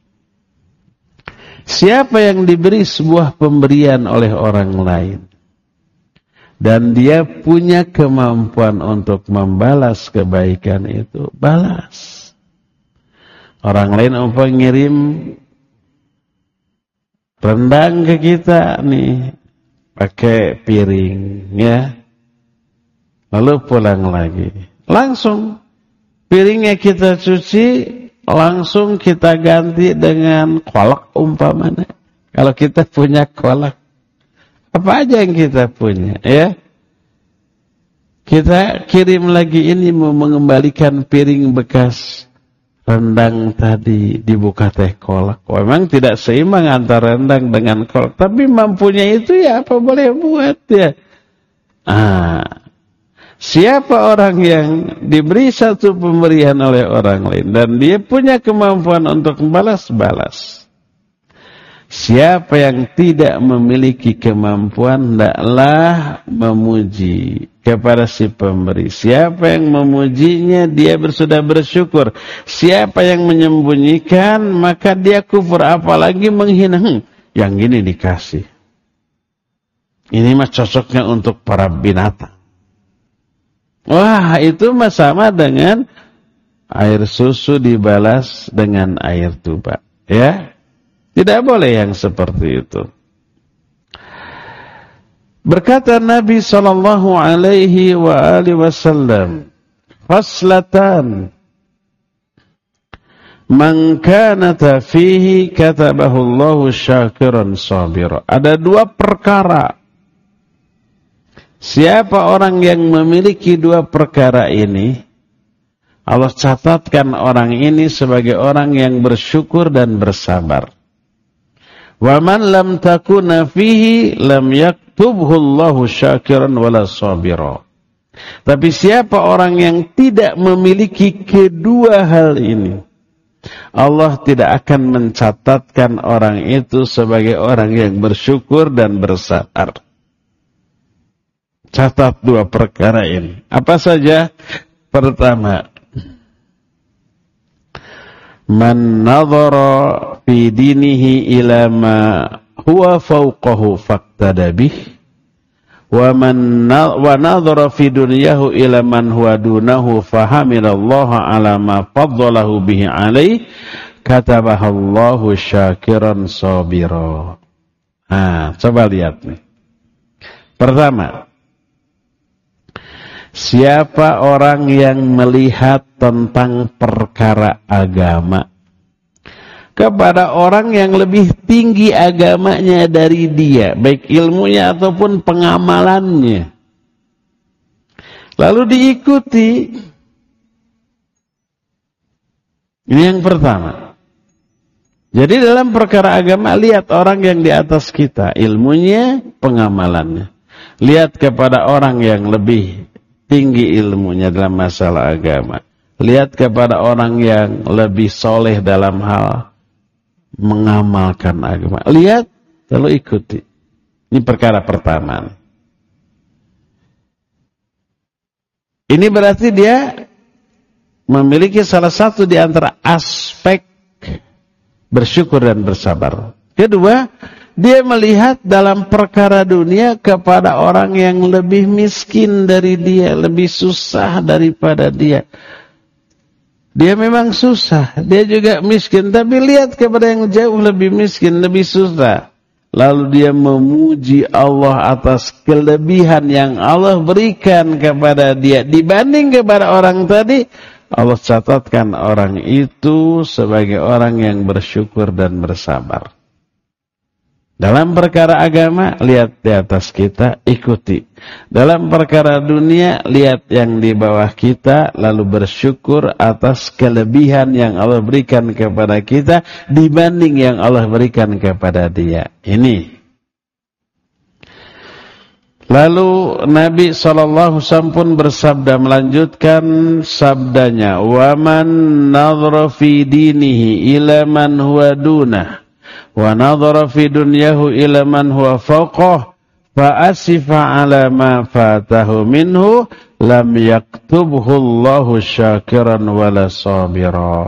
Siapa yang diberi sebuah pemberian oleh orang lain dan dia punya kemampuan untuk membalas kebaikan itu, balas. Orang lain umpama ngirim rendang ke kita nih pakai piring ya, lalu pulang lagi, langsung piringnya kita cuci, langsung kita ganti dengan kolak umpamanya. Kalau kita punya kolak, apa aja yang kita punya ya, kita kirim lagi ini mau mengembalikan piring bekas rendang tadi, dibuka teh kolak. Memang tidak seimbang antara rendang dengan kolak, tapi mampunya itu ya apa boleh buat ya. Ah, siapa orang yang diberi satu pemberian oleh orang lain dan dia punya kemampuan untuk membalas-balas. Siapa yang tidak memiliki kemampuan, hendaklah memuji kepada si pemberi. Siapa yang memujinya, dia sudah bersyukur. Siapa yang menyembunyikan, maka dia kufur, apalagi menghina. Hmm, yang gini dikasih. Ini mah cocoknya untuk para binatang. Wah, itu mah sama dengan air susu dibalas dengan air tuba. Ya, tidak boleh yang seperti itu. Berkata Nabi sallallahu alaihi wa alihi wasallam, "Faslatan man kanata fihi katabahu Allahu syakiran sabira." Ada dua perkara. Siapa orang yang memiliki dua perkara ini, Allah catatkan orang ini sebagai orang yang bersyukur dan bersabar. Wa man lam takuna fihi lam yaktubhu Allahu syakiran wala sabira. Tapi siapa orang yang tidak memiliki kedua hal ini, Allah tidak akan mencatatkan orang itu sebagai orang yang bersyukur dan bersabar. Catat dua perkara ini. Apa saja? Pertama, man nadhara fi dinihi ila ma huwa fawqahu faqtada bih wa man wa nadhara fi dunyahu ila man huwa dunahu fahamidallaha ala ma faddalahu bihi alaih katabahallahu syakiran sabira. Ah, coba lihat nih. Pertama, siapa orang yang melihat tentang perkara agama kepada orang yang lebih tinggi agamanya dari dia, baik ilmunya ataupun pengamalannya, lalu diikuti. Ini yang pertama. Jadi dalam perkara agama, lihat orang yang di atas kita, ilmunya, pengamalannya. Lihat kepada orang yang lebih tinggi ilmunya dalam masalah agama. Lihat kepada orang yang lebih soleh dalam hal mengamalkan agama. Lihat, lalu ikuti. Ini perkara pertama. Ini berarti dia memiliki salah satu di antara aspek bersyukur dan bersabar. Kedua, dia melihat dalam perkara dunia kepada orang yang lebih miskin dari dia, lebih susah daripada dia. Dia memang susah, dia juga miskin, tapi lihat kepada yang jauh lebih miskin, lebih susah. Lalu dia memuji Allah atas kelebihan yang Allah berikan kepada dia dibanding kepada orang tadi. Allah catatkan orang itu sebagai orang yang bersyukur dan bersabar. Dalam perkara agama, lihat di atas kita, ikuti. Dalam perkara dunia, lihat yang di bawah kita, lalu bersyukur atas kelebihan yang Allah berikan kepada kita dibanding yang Allah berikan kepada dia. Ini. Lalu Nabi shallallahu alaihi wasallam pun bersabda, melanjutkan sabdanya, وَمَنْ نَظْرَ فِي دِينِهِ إِلَى مَنْ هُوَ دُونَهُ وَنَظَرَ فِي دُنْيَهُ إِلَى مَنْ هُوَ فَوْقَهُ فَأَسِفَ عَلَى مَا فَاتَهُ مِنْهُ لَمْ يَكْتُبْهُ اللَّهُ شَاكِرًا وَلَا صَابِرًا.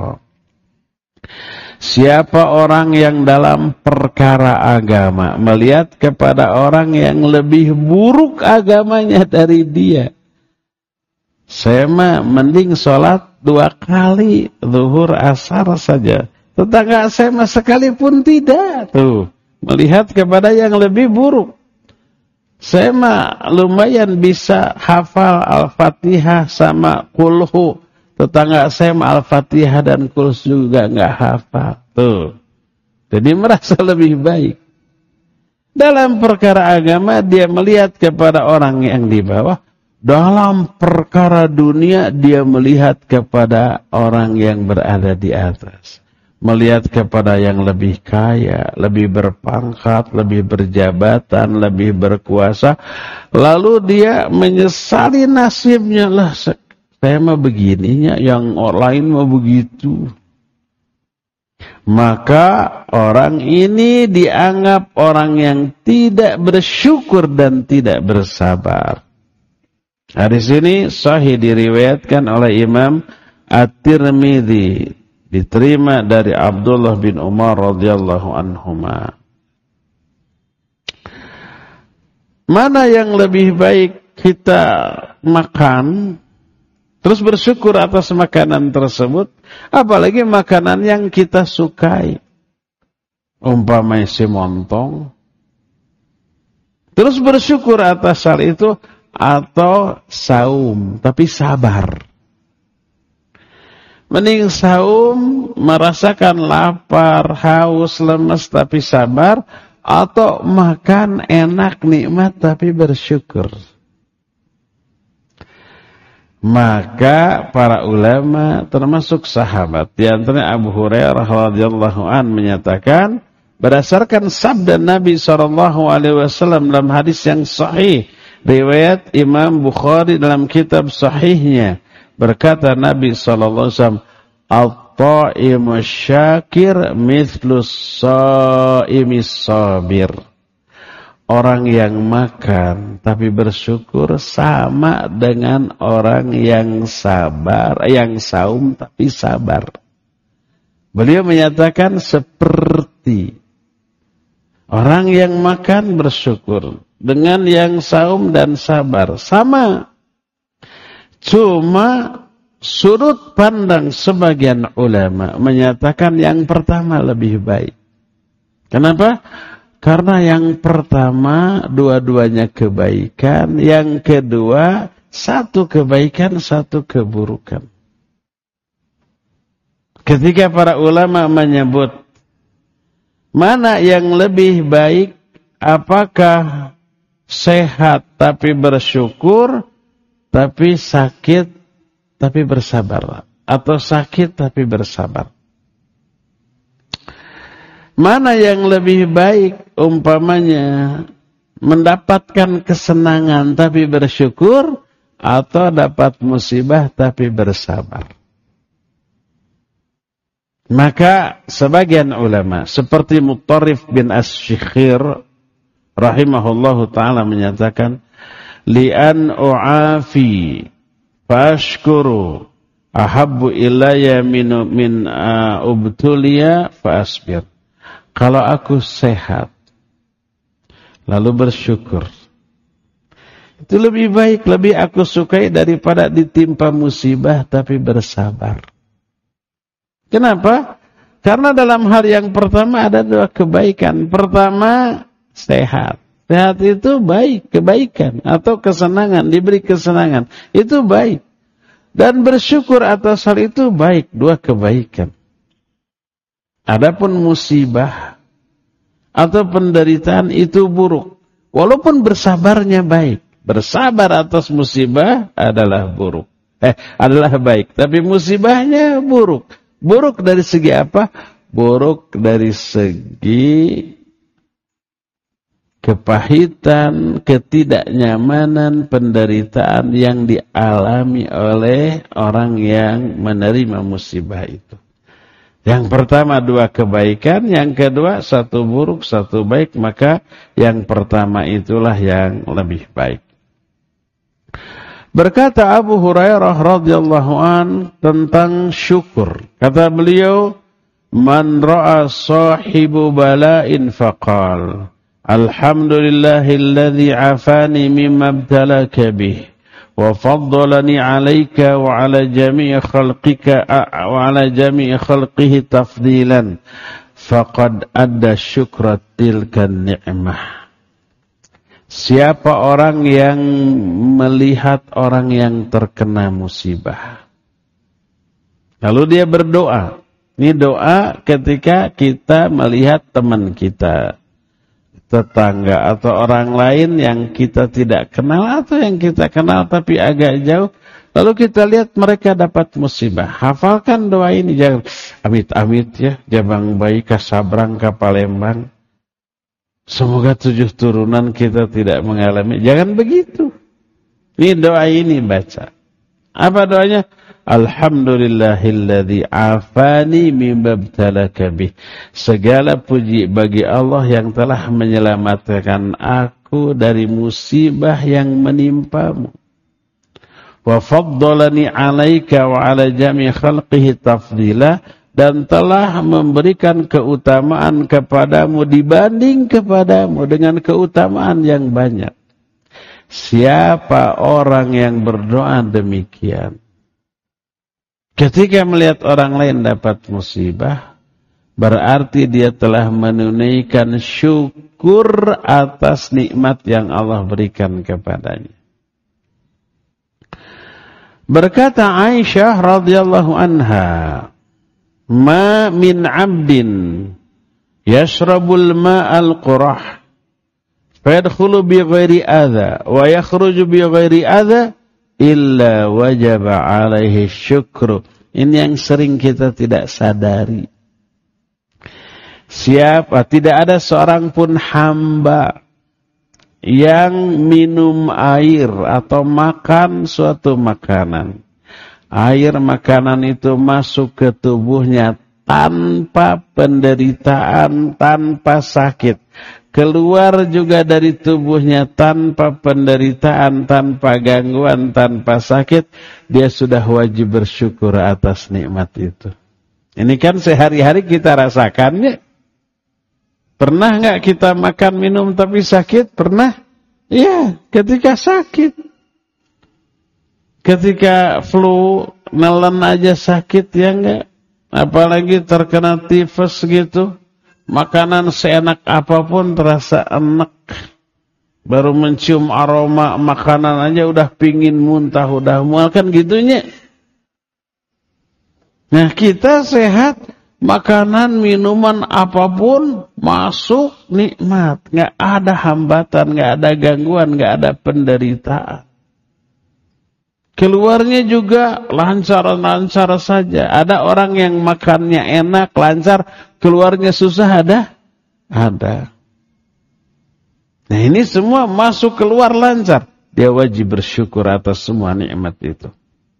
Siapa orang yang dalam perkara agama melihat kepada orang yang lebih buruk agamanya dari dia, saya mah mending sholat dua kali zuhur asar saja, tetangga saya mah sekalipun tidak, tuh melihat kepada yang lebih buruk. Saya mah lumayan bisa hafal Al-Fatihah sama kulhu, tetangga saya mah Al-Fatihah dan Qul juga enggak hafal. Tuh. Jadi merasa lebih baik. Dalam perkara agama dia melihat kepada orang yang di bawah. Dalam perkara dunia dia melihat kepada orang yang berada di atas. Melihat kepada yang lebih kaya, lebih berpangkat, lebih berjabatan, lebih berkuasa. Lalu dia menyesali nasibnya, lah saya mah begininya, yang orang lain mah begitu. Maka orang ini dianggap orang yang tidak bersyukur dan tidak bersabar. Hadis ini sahih diriwayatkan oleh Imam At-Tirmidzi, diterima dari Abdullah bin Umar radhiyallahu anhuma. Mana yang lebih baik kita makan terus bersyukur atas makanan tersebut, apalagi makanan yang kita sukai. Umpama isi montong. Terus bersyukur atas hal itu, atau saum, tapi sabar. Mending saum, merasakan lapar, haus, lemes, tapi sabar, atau makan enak, nikmat, tapi bersyukur. Maka para ulama termasuk sahabat, di antaranya Abu Hurairah radhiyallahu an menyatakan, berdasarkan sabda Nabi shallallahu alaihi wasallam dalam hadis yang sahih riwayat Imam Bukhari dalam kitab sahihnya, berkata Nabi shallallahu alaihi wasallam, at-ta'imu syakir mithlus sha'imis sabir. Orang yang makan tapi bersyukur sama dengan orang yang sabar, yang saum tapi sabar. Beliau menyatakan seperti orang yang makan bersyukur dengan yang saum dan sabar sama. Cuma sudut pandang sebagian ulama menyatakan yang pertama lebih baik. Kenapa? Karena yang pertama dua-duanya kebaikan, yang kedua satu kebaikan, satu keburukan. Ketika para ulama menyebut mana yang lebih baik, apakah sehat tapi bersyukur, tapi sakit tapi bersabar, atau sakit tapi bersabar? Mana yang lebih baik, umpamanya mendapatkan kesenangan tapi bersyukur, atau dapat musibah tapi bersabar? Maka sebagian ulama seperti Muttarif bin Asy-Syikhir rahimahullahu ta'ala menyatakan, li'an u'afi fashkuru ahabbu ilayya min, min uh, ubtuliya fasbir. Kalau aku sehat, lalu bersyukur, itu lebih baik, lebih aku sukai daripada ditimpa musibah tapi bersabar. Kenapa? Karena dalam hal yang pertama ada dua kebaikan. Pertama, sehat. Sehat itu baik, kebaikan. Atau kesenangan, diberi kesenangan. Itu baik. Dan bersyukur atas hal itu baik, dua kebaikan. Adapun musibah, atau penderitaan itu buruk. Walaupun bersabarnya baik. Bersabar atas musibah adalah buruk. Eh, adalah baik. Tapi musibahnya buruk. Buruk dari segi apa? Buruk dari segi kepahitan, ketidaknyamanan, penderitaan yang dialami oleh orang yang menerima musibah itu. Yang pertama dua kebaikan, yang kedua satu buruk, satu baik, maka yang pertama itulah yang lebih baik. Berkata Abu Hurairah radhiyallahu an tentang syukur. Kata beliau, "Man ra'a sahibu bala'in faqal, alhamdulillahilladzi 'afani mimma ibtalaka bih. وفضلني عليك وعلى جميع خلقك وعلى جميع خلقه تفضيلا فقد أدى شكر تلك النعمة." Siapa orang yang melihat orang yang terkena musibah, lalu dia berdoa. Ini doa ketika kita melihat teman kita, tetangga atau orang lain yang kita tidak kenal atau yang kita kenal tapi agak jauh, lalu kita lihat mereka dapat musibah. Hafalkan doa ini, jangan amit-amit ya, jabang bayi ka Sabrang ka Palembang. Semoga tujuh turunan kita tidak mengalami. Jangan begitu. Ini doa ini baca. Apa doanya? Alhamdulillahilladzi afani mimma ibtalaka bih. Segala puji bagi Allah yang telah menyelamatkan aku dari musibah yang menimpamu. Wa faddalani 'alaika wa 'ala jami' khalqihi tafdila, dan telah memberikan keutamaan kepadamu dibanding kepadamu dengan keutamaan yang banyak. Siapa orang yang berdoa demikian, ketika melihat orang lain dapat musibah, berarti dia telah menunaikan syukur atas nikmat yang Allah berikan kepadanya. Berkata Aisyah radhiyallahu anha, "Ma min 'abdin yashrabul ma'al qurah fayadkhulu bi ghairi adza wa yakhruju bi ghairi adza illa wajaba 'alaihi syukru." Ini yang sering kita tidak sadari. Siapa, tidak ada seorang pun hamba yang minum air atau makan suatu makanan, air makanan itu masuk ke tubuhnya tanpa penderitaan, tanpa sakit, keluar juga dari tubuhnya tanpa penderitaan, tanpa gangguan, tanpa sakit, dia sudah wajib bersyukur atas nikmat itu. Ini kan sehari-hari kita rasakannya. Pernah nggak kita makan minum tapi sakit? Pernah? Iya, ketika sakit. Ketika flu, nelen aja sakit, ya enggak? Apalagi terkena tifus gitu. Makanan seenak apapun terasa enak. Baru mencium aroma makanan aja udah pingin muntah, udah mual, kan gitunya. Nah, kita sehat, makanan, minuman apapun masuk nikmat. Nggak ada hambatan, nggak ada gangguan, nggak ada penderitaan. Keluarnya juga lancar-lancar saja. Ada orang yang makannya enak, lancar, keluarnya susah, ada? Ada. Nah, ini semua masuk keluar lancar. Dia wajib bersyukur atas semua nikmat itu.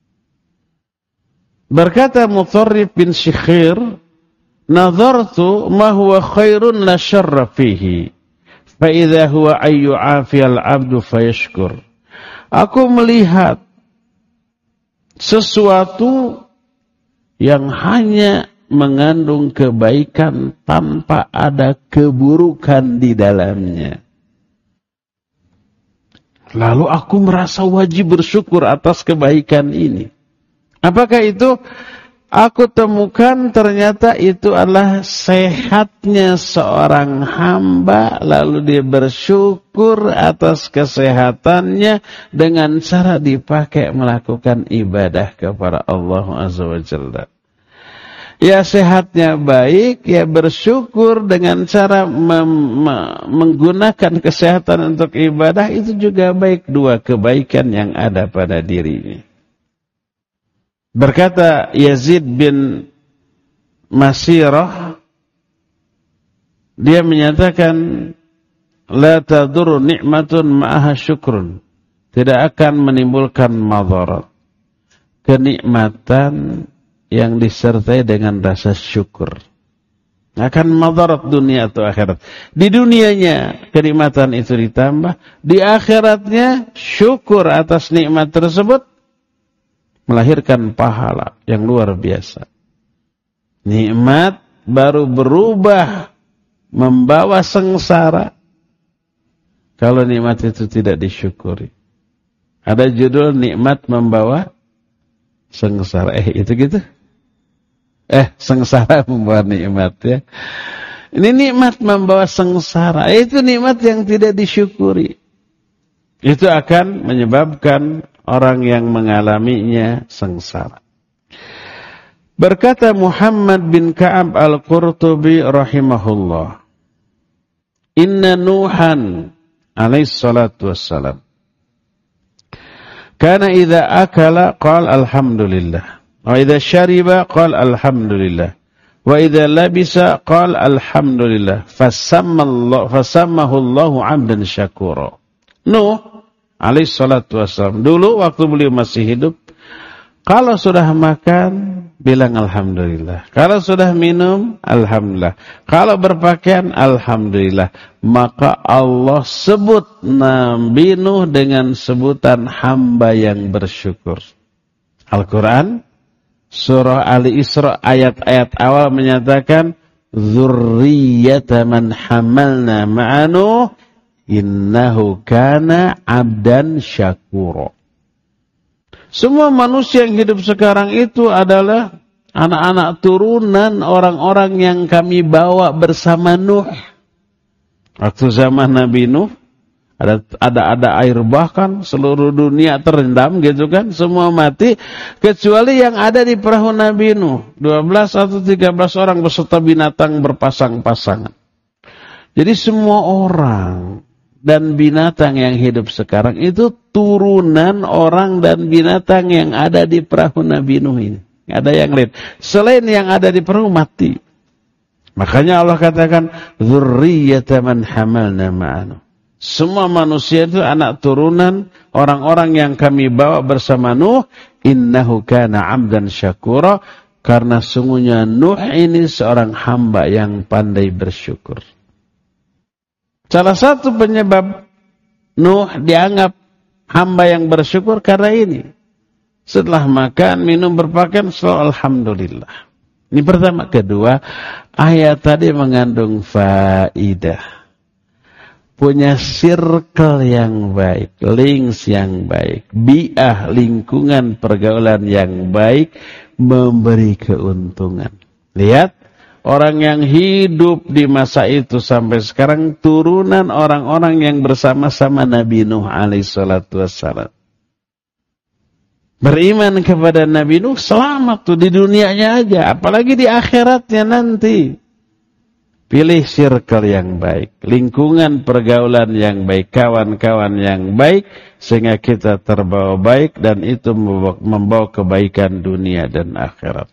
Berkata Mutarrif bin Syikhir, "Nazartu ma huwa khairun la syarra fihi, fa idza huwa ayyu afiyal 'abdu fayashkur." Aku melihat sesuatu yang hanya mengandung kebaikan tanpa ada keburukan di dalamnya. Lalu aku merasa wajib bersyukur atas kebaikan ini. Apakah itu? Aku temukan ternyata itu adalah sehatnya seorang hamba, lalu dia bersyukur atas kesehatannya dengan cara dipakai melakukan ibadah kepada Allah Azza wa Jalla. Ya sehatnya baik, ya bersyukur dengan cara mem- menggunakan kesehatan untuk ibadah, itu juga baik. Dua kebaikan yang ada pada dirinya. Berkata Yazid bin Masirah, dia menyatakan, la tadur ni'matun ma'aha syukrun. Tidak akan menimbulkan madarat. Kenikmatan yang disertai dengan rasa syukur. Akan madarat dunia atau akhirat. Di dunianya kenikmatan itu ditambah, di akhiratnya syukur atas nikmat tersebut melahirkan pahala yang luar biasa. Nikmat baru berubah membawa sengsara kalau nikmat itu tidak disyukuri. Ada judul nikmat membawa sengsara. Eh itu gitu. Eh, sengsara membawa nikmat ya. Ini nikmat membawa sengsara. Itu nikmat yang tidak disyukuri. Itu akan menyebabkan orang yang mengalaminya sengsara. Berkata Muhammad bin Ka'ab al-Qurtubi rahimahullah. Inna Nuhan alaihi salatu wassalam. Kana idza akala qala alhamdulillah. Wa idza syariba qala alhamdulillah. Wa idza labisa qala alhamdulillah. Fasammallahu fasammahu Allahu 'abdan syakura. Nuh alaihi salatu wassalam, dulu waktu beliau masih hidup, kalau sudah makan bilang alhamdulillah. Kalau sudah minum alhamdulillah. Kalau berpakaian alhamdulillah. Maka Allah sebut Nabi Nuh dengan sebutan hamba yang bersyukur. Al-Quran Surah Ali Isra ayat-ayat awal menyatakan dzurriyyata man hamalna ma'a Nuh innahu kana 'abdan syakura. Semua manusia yang hidup sekarang itu adalah anak-anak turunan orang-orang yang kami bawa bersama Nuh. Waktu zaman Nabi Nuh Ada ada ada air, bahkan seluruh dunia terendam gitu kan, semua mati kecuali yang ada di perahu Nabi Nuh, dua belas atau tiga belas orang beserta binatang berpasang-pasangan. Jadi semua orang dan binatang yang hidup sekarang itu turunan orang dan binatang yang ada di perahu Nabi Nuh ini. Ada yang lain selain yang ada di perahu mati. Makanya Allah katakan dzurriyyata man hamalna ma'anu. Semua manusia itu anak turunan orang-orang yang kami bawa bersama Nuh. Innahu kana 'abdan syakura. Karena sungguhnya Nuh ini seorang hamba yang pandai bersyukur. Salah satu penyebab Nuh dianggap hamba yang bersyukur karena ini. Setelah makan, minum, berpakaian, selalu alhamdulillah. Ini pertama. Kedua, ayat tadi mengandung faidah. Punya circle yang baik, links yang baik, bi'ah, lingkungan pergaulan yang baik, memberi keuntungan. Lihat, orang yang hidup di masa itu sampai sekarang turunan orang-orang yang bersama-sama Nabi Nuh alaihi salatu wassalam. Beriman kepada Nabi Nuh selamat tuh di dunianya aja, apalagi di akhiratnya nanti. Pilih circle yang baik, lingkungan pergaulan yang baik, kawan-kawan yang baik, sehingga kita terbawa baik dan itu membawa kebaikan dunia dan akhirat.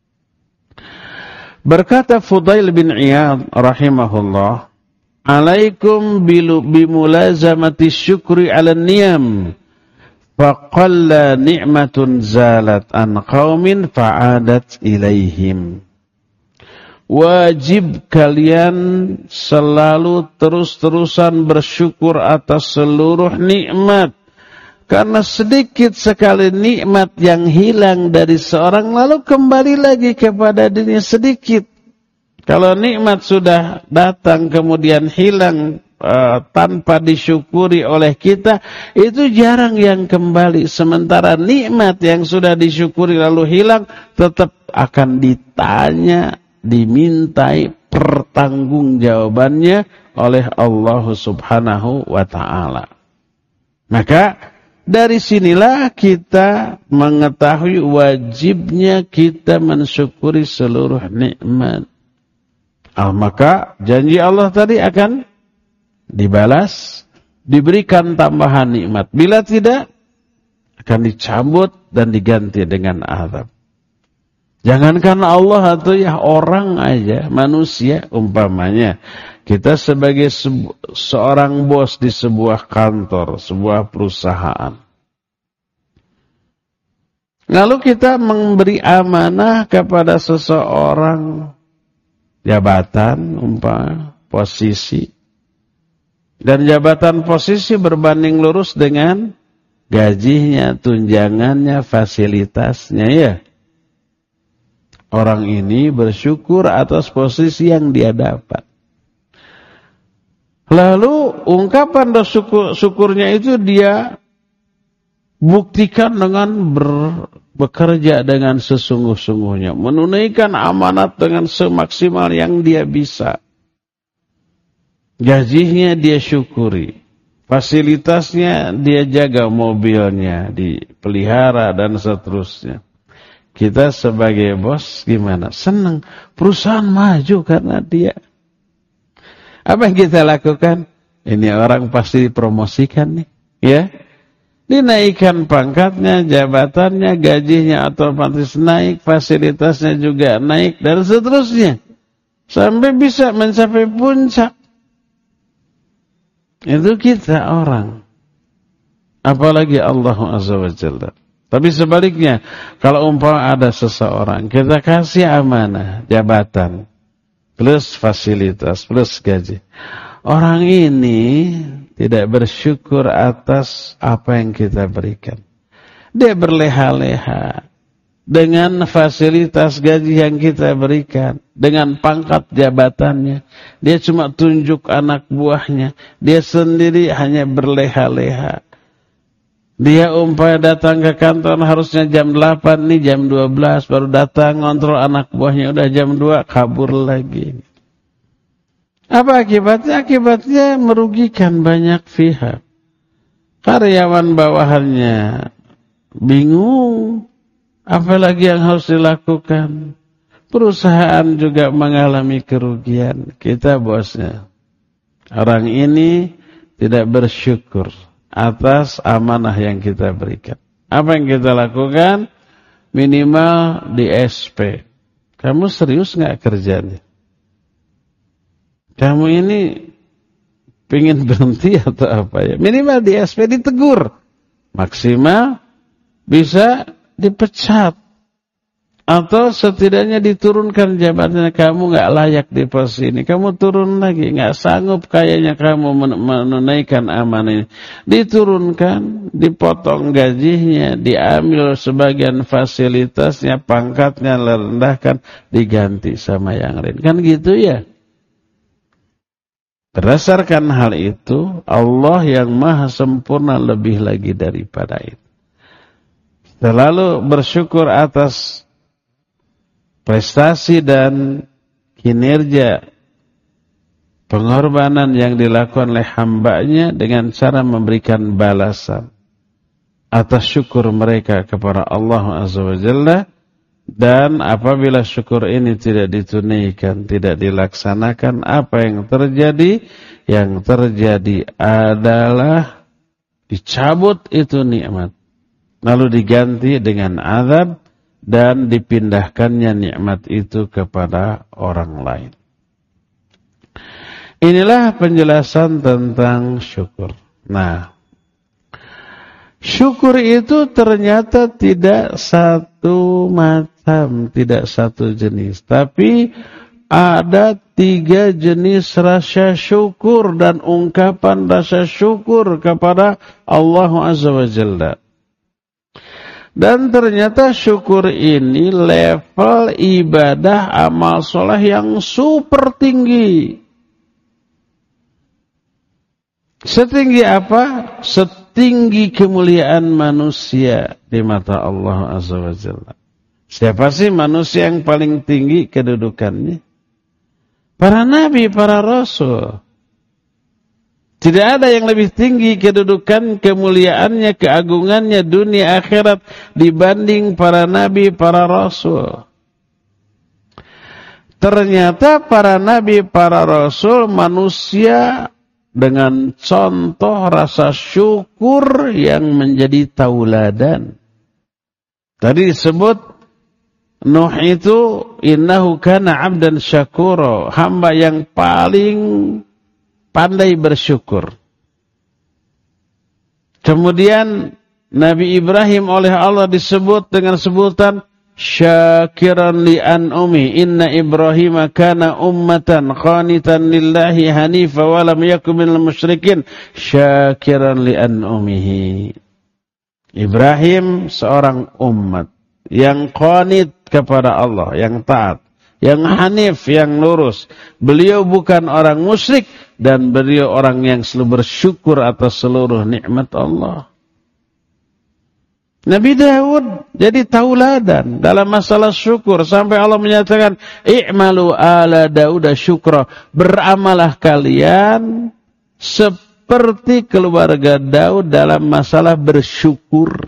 Berkata Fudail bin Iyad rahimahullah, alaikum bimulazamati syukri ala niyam, faqalla ni'matun zalat an qaumin fa'adat ilaihim. Wajib kalian selalu terus-terusan bersyukur atas seluruh nikmat. Karena sedikit sekali nikmat yang hilang dari seorang lalu kembali lagi kepada dirinya sedikit. Kalau nikmat sudah datang kemudian hilang uh, tanpa disyukuri oleh kita, itu jarang yang kembali. Sementara nikmat yang sudah disyukuri lalu hilang tetap akan ditanya, dimintai pertanggungjawabannya oleh Allah Subhanahu wa ta'ala. Maka dari sinilah kita mengetahui wajibnya kita mensyukuri seluruh nikmat. Ah, maka janji Allah tadi akan dibalas, diberikan tambahan nikmat. Bila tidak, akan dicabut dan diganti dengan azab. Jangankan Allah atau ya orang aja, manusia umpamanya. Kita sebagai sebu- seorang bos di sebuah kantor, sebuah perusahaan. Lalu kita memberi amanah kepada seseorang, jabatan, umpama, posisi. Dan jabatan posisi berbanding lurus dengan gajinya, tunjangannya, fasilitasnya, ya. Orang ini bersyukur atas posisi yang dia dapat. Lalu ungkapan syukur, syukurnya itu dia buktikan dengan ber, bekerja dengan sesungguh-sungguhnya. Menunaikan amanat dengan semaksimal yang dia bisa. Gajinya dia syukuri. Fasilitasnya dia jaga, mobilnya dipelihara dan seterusnya. Kita sebagai bos gimana? Senang. Perusahaan maju karena dia. Apa yang kita lakukan? Ini orang pasti dipromosikan nih, ya. Dinaikkan pangkatnya, jabatannya, gajinya otomatis naik, fasilitasnya juga naik dan seterusnya. Sampai bisa mencapai puncak. Itu kita orang. Apalagi Allah Azza wa Jalla. Tapi sebaliknya, kalau umpama ada seseorang, kita kasih amanah, jabatan, plus fasilitas, plus gaji. Orang ini tidak bersyukur atas apa yang kita berikan. Dia berleha-leha dengan fasilitas gaji yang kita berikan, dengan pangkat jabatannya. Dia cuma tunjuk anak buahnya. Dia sendiri hanya berleha-leha. Dia umpamanya datang ke kantor harusnya jam delapan, nih jam dua belas baru datang, ngontrol anak buahnya udah jam dua, kabur lagi. Apa akibatnya? Akibatnya merugikan banyak pihak. Karyawan bawahannya bingung, apalagi yang harus dilakukan. Perusahaan juga mengalami kerugian. Kita bosnya. Orang ini tidak bersyukur atas amanah yang kita berikan. Apa yang kita lakukan? Minimal di S P. Kamu serius gak kerjanya? Kamu ini pengen berhenti atau apa ya? Minimal di S P ditegur. Maksimal bisa dipecat. Atau setidaknya diturunkan jabatannya. Kamu gak layak di posisi ini. Kamu turun lagi. Gak sanggup kayaknya kamu menunaikan amanah ini. Diturunkan, dipotong gajinya, diambil sebagian fasilitasnya, pangkatnya direndahkan, diganti sama yang lain. Kan gitu ya? Berdasarkan hal itu, Allah yang maha sempurna lebih lagi daripada itu. Selalu bersyukur atas prestasi dan kinerja pengorbanan yang dilakukan oleh hambanya dengan cara memberikan balasan atas syukur mereka kepada Allah Azza wa Jalla. Dan apabila syukur ini tidak ditunaikan, tidak dilaksanakan, apa yang terjadi? Yang terjadi adalah dicabut itu nikmat, lalu diganti dengan azab, dan dipindahkannya nikmat itu kepada orang lain. Inilah penjelasan tentang syukur. Nah, syukur itu ternyata tidak satu macam, tidak satu jenis. Tapi ada tiga jenis rasa syukur dan ungkapan rasa syukur kepada Allah Azza wa Jalla. Dan ternyata syukur ini level ibadah amal soleh yang super tinggi. Setinggi apa? Setinggi kemuliaan manusia di mata Allah Azza wa Jalla. Siapa sih manusia yang paling tinggi kedudukannya? Para nabi, para rasul. Tidak ada yang lebih tinggi kedudukan, kemuliaannya, keagungannya dunia akhirat dibanding para nabi, para rasul. Ternyata para nabi, para rasul manusia dengan contoh rasa syukur yang menjadi tauladan. Tadi disebut Nuh itu innahu kana 'abdan syakura, hamba yang paling pandai bersyukur. Kemudian Nabi Ibrahim oleh Allah disebut dengan sebutan syakiran li an'umi, inna Ibrahim kana ummatan qanitan lillahi hanifa wa lam yakun minal musyrikin syakiran li an'umihi. Ibrahim seorang umat yang qanit kepada Allah, yang taat, yang hanif, yang lurus. Beliau bukan orang musyrik dan beliau orang yang selalu bersyukur atas seluruh nikmat Allah. Nabi Daud jadi tauladan dalam masalah syukur sampai Allah menyatakan i'malu ala Daud syukra, beramalah kalian seperti keluarga Daud dalam masalah bersyukur.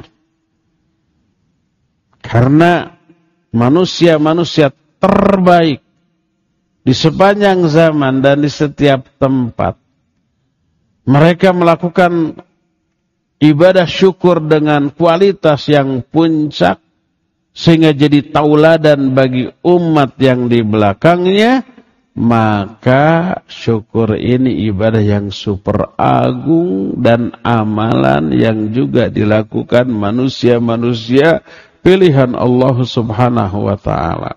Karena manusia-manusia terbaik di sepanjang zaman dan di setiap tempat, mereka melakukan ibadah syukur dengan kualitas yang puncak sehingga jadi tauladan bagi umat yang di belakangnya. Maka syukur ini ibadah yang super agung dan amalan yang juga dilakukan manusia-manusia pilihan Allah Subhanahu wa ta'ala.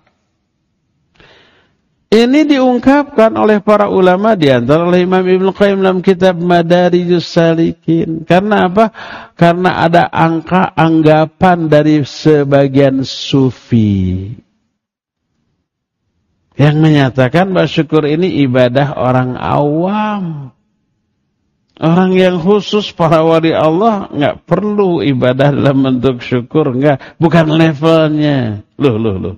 Ini diungkapkan oleh para ulama, di antara oleh Imam Ibnu Qayyim dalam kitab Madarijus Salikin. Karena apa? Karena ada angka anggapan dari sebagian sufi yang menyatakan bahwa syukur ini ibadah orang awam. Orang yang khusus, para wali Allah, nggak perlu ibadah dalam bentuk syukur, nggak, bukan levelnya. Loh, loh, loh.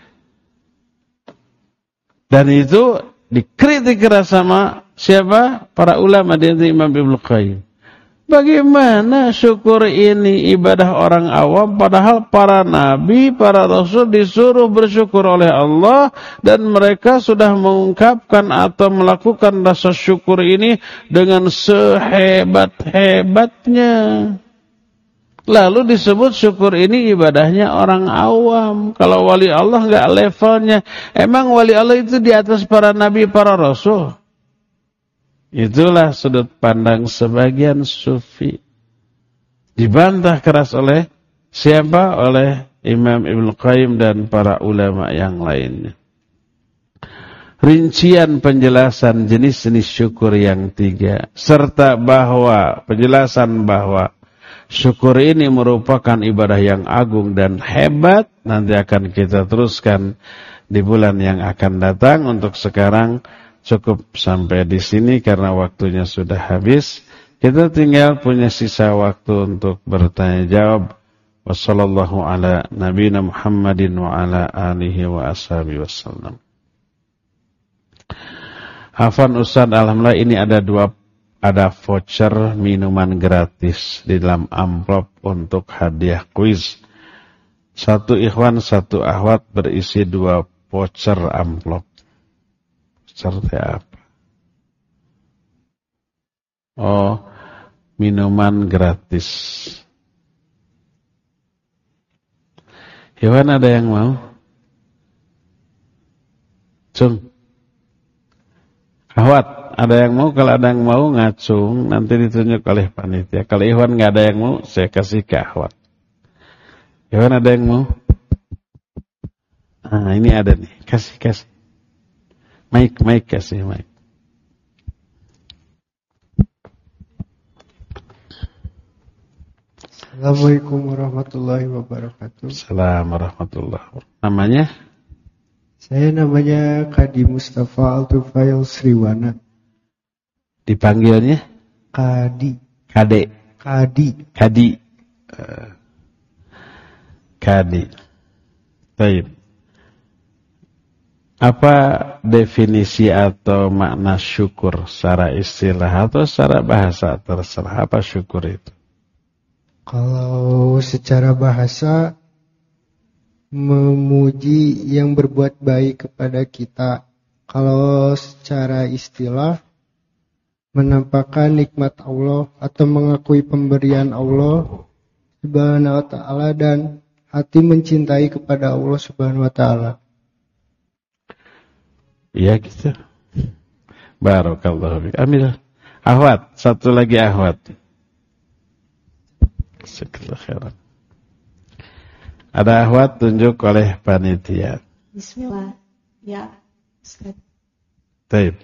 Dan itu dikritik keras sama siapa? Para ulama, di antara Imam Ibnu Qayyim. Bagaimana syukur ini ibadah orang awam, padahal para nabi, para rasul disuruh bersyukur oleh Allah, dan mereka sudah mengungkapkan atau melakukan rasa syukur ini dengan sehebat-hebatnya. Lalu disebut syukur ini ibadahnya orang awam. Kalau wali Allah enggak levelnya. Emang wali Allah itu di atas para nabi, para rasul? Itulah sudut pandang sebagian sufi. Dibantah keras oleh siapa? Oleh Imam Ibnu Qayyim dan para ulama yang lainnya. Rincian penjelasan jenis-jenis syukur yang tiga, serta bahwa penjelasan bahwa syukur ini merupakan ibadah yang agung dan hebat, nanti akan kita teruskan di bulan yang akan datang. Untuk sekarang cukup sampai di sini karena waktunya sudah habis. Kita tinggal punya sisa waktu untuk bertanya jawab. Wassallallahu ala nabiyina Muhammadin wa ala alihi wa ashabihi wasallam. Hafan Ustaz, alhamdulillah ini ada dua ada voucher minuman gratis di dalam amplop untuk hadiah kuis. Satu ikhwan, satu akhwat berisi dua voucher amplop. Seperti apa? Oh, minuman gratis. Hewan ada yang mau? Cung. Ahwat, ada yang mau? Kalau ada yang mau ngacung, nanti ditunjuk oleh panitia. Kalau Ikhwan nggak ada yang mau, saya kasih ke Ahwat. Ikhwan ada yang mau? Ah, ini ada nih. Kasih, kasih. Mic, mic, kasih mic. Assalamualaikum warahmatullahi wabarakatuh. Assalamualaikum warahmatullahi wabarakatuh. Namanya? Saya namanya Kadi Mustafa Al-Tufail Sriwana. Dipanggilnya? Kadi. Kade. Kadi. Kadi. Uh, Kadi. Baik. Apa definisi atau makna syukur secara istilah atau secara bahasa, terserah. Apa syukur itu? Kalau secara bahasa, memuji yang berbuat baik kepada kita. Kalau secara istilah, menampakkan nikmat Allah atau mengakui pemberian Allah Subhanahu wa ta'ala dan hati mencintai kepada Allah Subhanahu wa ta'ala. Iya gitu. Barakallahu fiik. Ambil ahwat, satu lagi ahwat. Sekitar khairan. Ada ahwat tunjuk oleh panitia. Bismillah. Ya, Ustaz. Baik.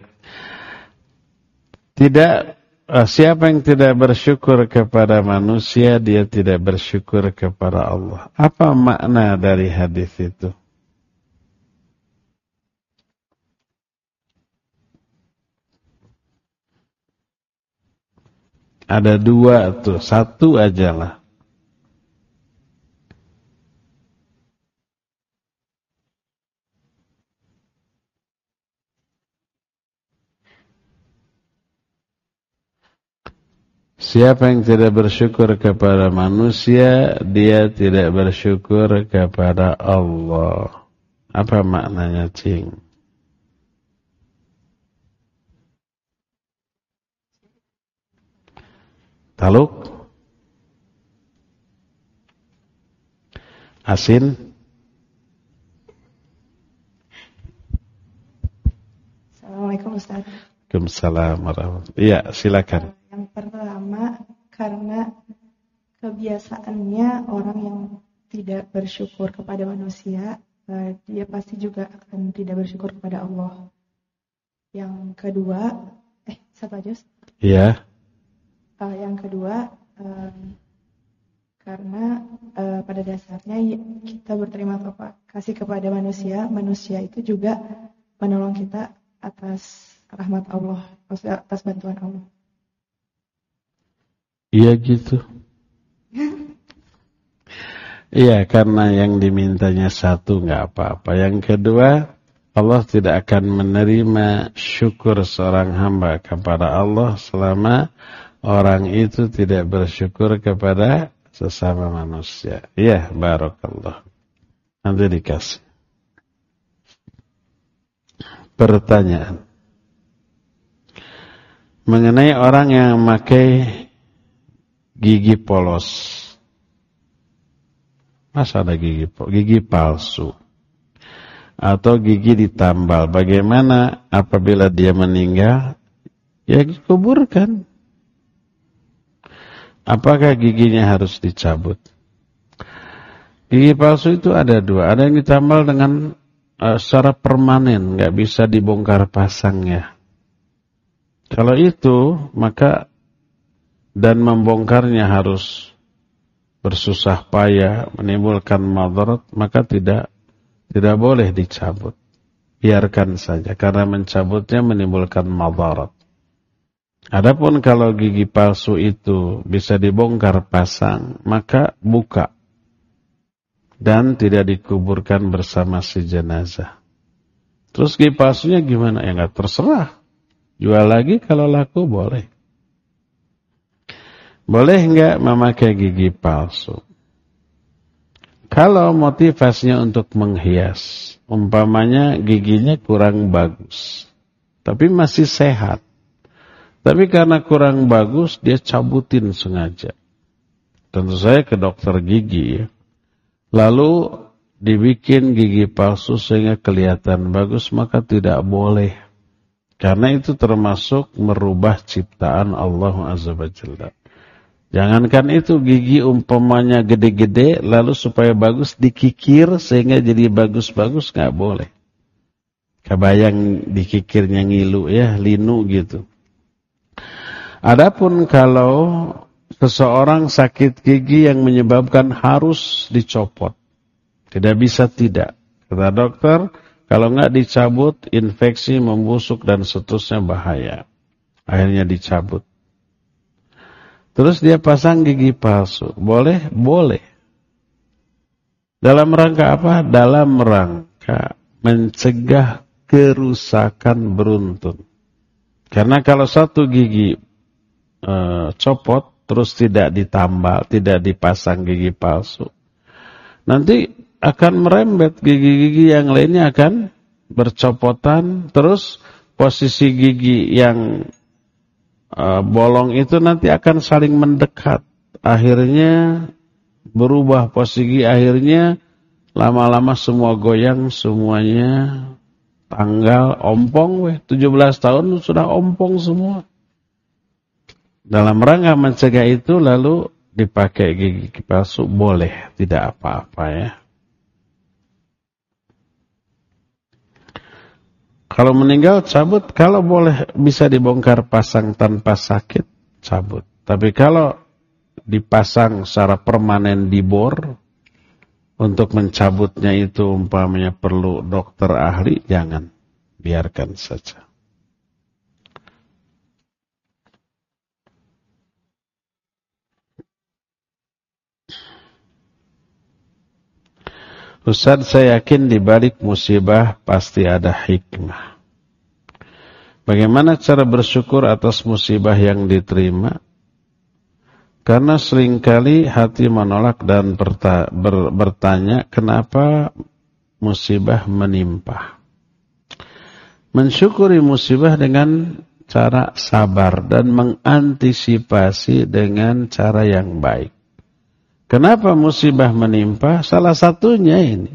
Tidak, siapa yang tidak bersyukur kepada manusia, dia tidak bersyukur kepada Allah. Apa makna dari hadis itu? Ada dua tuh, satu aja lah. Siapa yang tidak bersyukur kepada manusia, dia tidak bersyukur kepada Allah. Apa maknanya, Cing? Taluk? Asin? Assalamualaikum Ustaz. Waalaikumsalam warahmatullahi wabarakatuh. Iya, silakan. Yang pertama, karena kebiasaannya orang yang tidak bersyukur kepada manusia, dia pasti juga akan tidak bersyukur kepada Allah. Yang kedua, eh satu aja. Iya. Uh, yang kedua, um, karena uh, pada dasarnya kita berterima kasih kepada manusia, manusia itu juga menolong kita atas rahmat Allah, atas bantuan Allah. Iya gitu. Iya, karena yang dimintanya satu nggak apa-apa. Yang kedua, Allah tidak akan menerima syukur seorang hamba kepada Allah selama orang itu tidak bersyukur kepada sesama manusia. Iya, barakallah. Nanti dikasih. Pertanyaan. Mengenai orang yang memakai gigi polos. Masa ada gigi gigi palsu? Atau gigi ditambal. Bagaimana apabila dia meninggal? Ya dikuburkan. Apakah giginya harus dicabut? Gigi palsu itu ada dua. Ada yang ditambal dengan uh, secara permanen, nggak bisa dibongkar pasangnya. Kalau itu, maka dan membongkarnya harus bersusah payah, menimbulkan madarat, maka tidak tidak boleh dicabut. Biarkan saja, karena mencabutnya menimbulkan madarat. Adapun kalau gigi palsu itu bisa dibongkar pasang, maka buka dan tidak dikuburkan bersama si jenazah. Terus gigi palsunya gimana? Ya nggak terserah. Jual lagi kalau laku boleh. Boleh nggak memakai gigi palsu? Kalau motivasinya untuk menghias, umpamanya giginya kurang bagus, tapi masih sehat. Tapi karena kurang bagus, dia cabutin sengaja. Tentu saya ke dokter gigi ya. Lalu dibikin gigi palsu sehingga kelihatan bagus, maka tidak boleh. Karena itu termasuk merubah ciptaan Allah Azza wa Jalla. Jangankan itu, gigi umpamanya gede-gede, lalu supaya bagus dikikir sehingga jadi bagus-bagus, nggak boleh. Kebayang dikikirnya ngilu ya, linu gitu. Adapun kalau seseorang sakit gigi yang menyebabkan harus dicopot, tidak bisa tidak. Kata dokter, kalau nggak dicabut, infeksi membusuk dan seterusnya bahaya. Akhirnya dicabut. Terus dia pasang gigi palsu. Boleh? Boleh. Dalam rangka apa? Dalam rangka mencegah kerusakan beruntun. Karena kalau satu gigi e, copot, terus tidak ditambal, tidak dipasang gigi palsu, nanti akan merembet, gigi-gigi yang lainnya akan bercopotan, terus posisi gigi yang e, bolong itu nanti akan saling mendekat. Akhirnya berubah posisi, akhirnya lama-lama semua goyang, semuanya tanggal, ompong weh, tujuh belas tahun sudah ompong semua. Dalam rangka mencegah itu lalu dipakai gigi palsu, boleh, tidak apa-apa ya. Kalau meninggal cabut, kalau boleh bisa dibongkar pasang tanpa sakit, cabut. Tapi kalau dipasang secara permanen di bor, untuk mencabutnya itu umpamanya perlu dokter ahli, jangan, biarkan saja. Ustaz, saya yakin di balik musibah pasti ada hikmah. Bagaimana cara bersyukur atas musibah yang diterima? Karena seringkali hati menolak dan berta, ber, bertanya kenapa musibah menimpa. Mensyukuri musibah dengan cara sabar dan mengantisipasi dengan cara yang baik. Kenapa musibah menimpa? Salah satunya ini.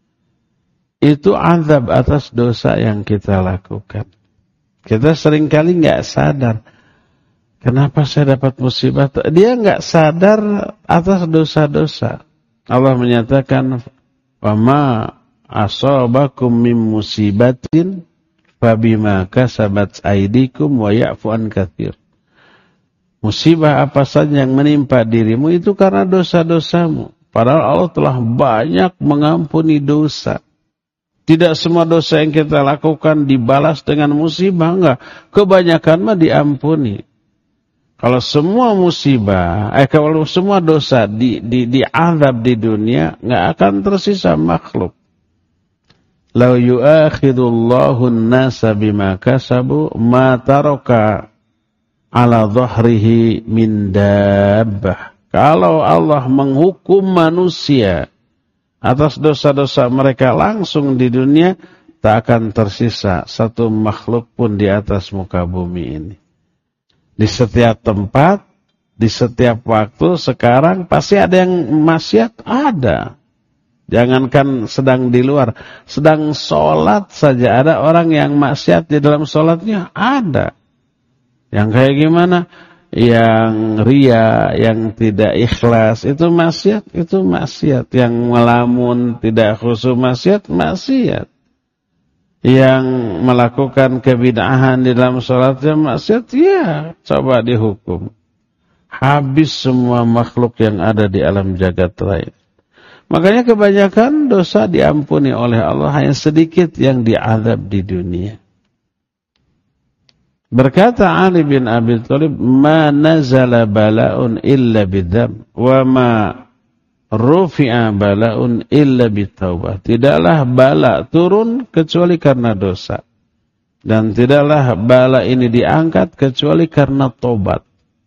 Itu azab atas dosa yang kita lakukan. Kita seringkali nggak sadar. Kenapa saya dapat musibah? Dia nggak sadar atas dosa-dosa. Allah menyatakan, "Wa ma asabakum min musibatin fabima kasabat aydikum wa ya'fu an katsir." Musibah apa saja yang menimpa dirimu itu karena dosa-dosamu. Padahal Allah telah banyak mengampuni dosa. Tidak semua dosa yang kita lakukan dibalas dengan musibah, enggak. Kebanyakan mah diampuni. Kalau semua musibah, eh kalau semua dosa di di diazab di dunia, enggak akan tersisa makhluk. Lau yu'akhidullahu an-nasa bima kasabu ma taraka ala dhahrihi min dabbah. Kalau Allah menghukum manusia atas dosa-dosa mereka langsung di dunia, tak akan tersisa satu makhluk pun di atas muka bumi ini. Di setiap tempat, di setiap waktu, sekarang pasti ada yang maksiat, ada. Jangankan sedang di luar, sedang sholat saja ada orang yang maksiat di dalam sholatnya, ada. Yang kayak gimana? Yang ria, yang tidak ikhlas, itu maksiat, itu maksiat. Yang melamun, tidak khusyuk, maksiat, maksiat. Yang melakukan kebid'ahan di dalam sholatnya, maksiat, ya, coba dihukum. Habis semua makhluk yang ada di alam jagat raya. Makanya kebanyakan dosa diampuni oleh Allah, hanya sedikit yang diazab di dunia. Berkata Ali bin Abi Thalib, "Ma nazala bala'un illa bidzam, wa ma rufi'a bala'un illa bitaubah." Tidaklah bala turun kecuali karena dosa. Dan tidaklah bala ini diangkat kecuali karena tobat.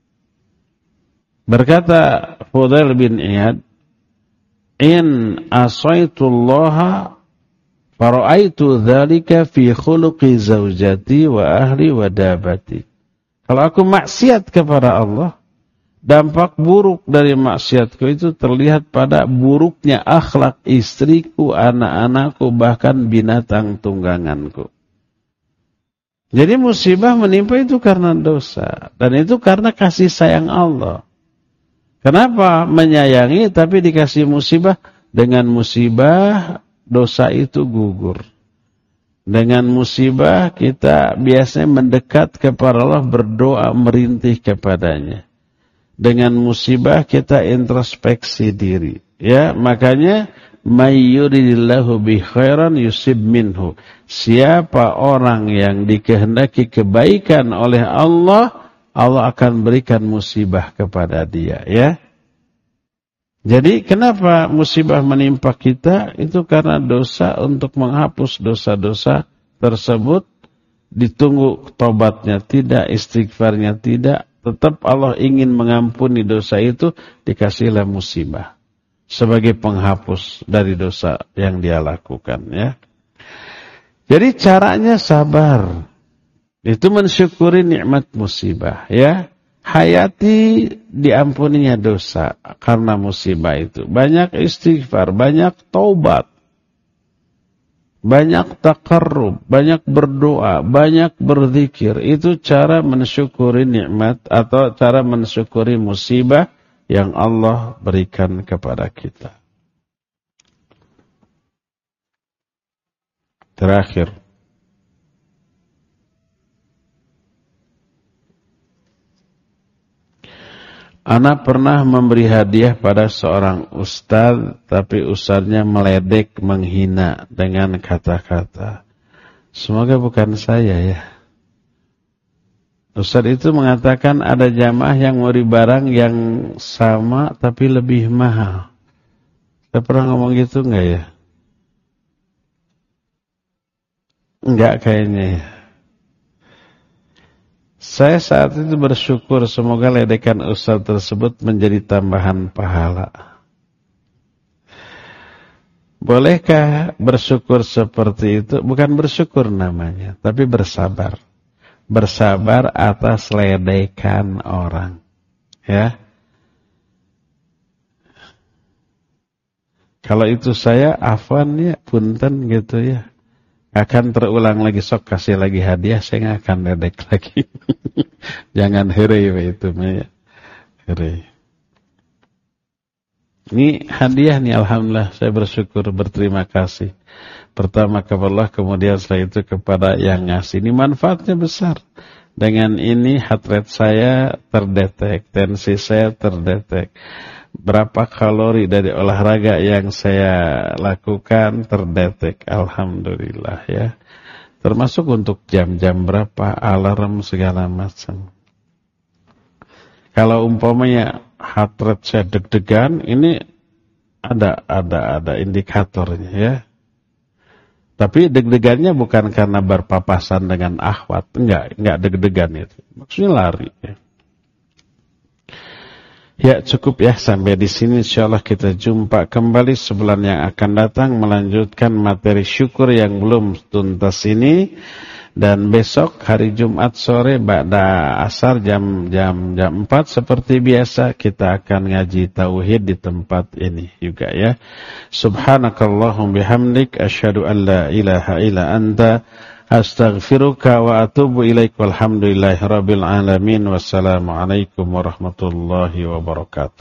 Berkata Fudail bin Iyad, "In asaitullaha fara'aitu dzalika fi khuluqi zaujati wa ahli wa dabati." Kalau aku maksiat kepada Allah, dampak buruk dari maksiatku itu terlihat pada buruknya akhlak istriku, anak-anakku, bahkan binatang tungganganku. Jadi musibah menimpa itu karena dosa, dan itu karena kasih sayang Allah. Kenapa menyayangi tapi dikasih musibah? Dengan musibah dosa itu gugur. Dengan musibah kita biasanya mendekat kepada Allah, berdoa, merintih kepadanya. Dengan musibah kita introspeksi diri. Ya, makanya may yuridillahu bi khairan yusib minhu. Siapa orang yang dikehendaki kebaikan oleh Allah, Allah akan berikan musibah kepada dia, ya. Jadi kenapa musibah menimpa kita? Itu karena dosa, untuk menghapus dosa-dosa tersebut ditunggu tobatnya tidak, istighfarnya tidak, tetap Allah ingin mengampuni dosa itu, dikasihlah musibah sebagai penghapus dari dosa yang dia lakukan, ya. Jadi caranya sabar. Itu mensyukuri nikmat musibah, ya. Hayati diampuninya dosa karena musibah itu. Banyak istighfar, banyak taubat, banyak takarrub, banyak berdoa, banyak berzikir. Itu cara mensyukuri nikmat atau cara mensyukuri musibah yang Allah berikan kepada kita. Terakhir, ana pernah memberi hadiah pada seorang ustaz, tapi ustaznya meledek, menghina dengan kata-kata. Semoga bukan saya, ya. Ustaz itu mengatakan ada jamaah yang memberi barang yang sama tapi lebih mahal. Saya pernah ngomong gitu enggak ya? Enggak kayaknya, ya. Saya saat itu bersyukur semoga ledekan ustaz tersebut menjadi tambahan pahala. Bolehkah bersyukur seperti itu? Bukan bersyukur namanya, tapi bersabar. Bersabar atas ledekan orang. Ya. Kalau itu saya, afwan ya, punten gitu ya. Akan terulang lagi, sok kasih lagi hadiah, saya nggak akan ledek lagi. Jangan hore itu, ya. Hore. Ini hadiah nih, alhamdulillah, saya bersyukur, berterima kasih. Pertama kepada Allah, kemudian setelah itu kepada yang ngasih. Ini manfaatnya besar. Dengan ini heart rate saya terdetek, tensi saya terdetek. Berapa kalori dari olahraga yang saya lakukan terdetek, alhamdulillah, ya. Termasuk untuk jam-jam berapa, alarm segala macam. Kalau umpamanya heart rate saya deg-degan, ini ada ada ada indikatornya, ya. Tapi deg-degannya bukan karena berpapasan dengan akhwat, enggak, enggak deg-degan itu. Maksudnya lari, ya. Ya, cukup ya sampai di sini, insyaallah kita jumpa kembali sebulan yang akan datang melanjutkan materi syukur yang belum tuntas ini, dan besok hari Jumat sore ba'da asar jam jam jam empat seperti biasa kita akan ngaji tauhid di tempat ini juga, ya. Subhanakallahum bihamdik asyhadu an la ilaha illa anta astaghfiruka wa atubu ilaik, walhamdulillahi rabbil alamin, wassalamu alaikum warahmatullahi wabarakatuh.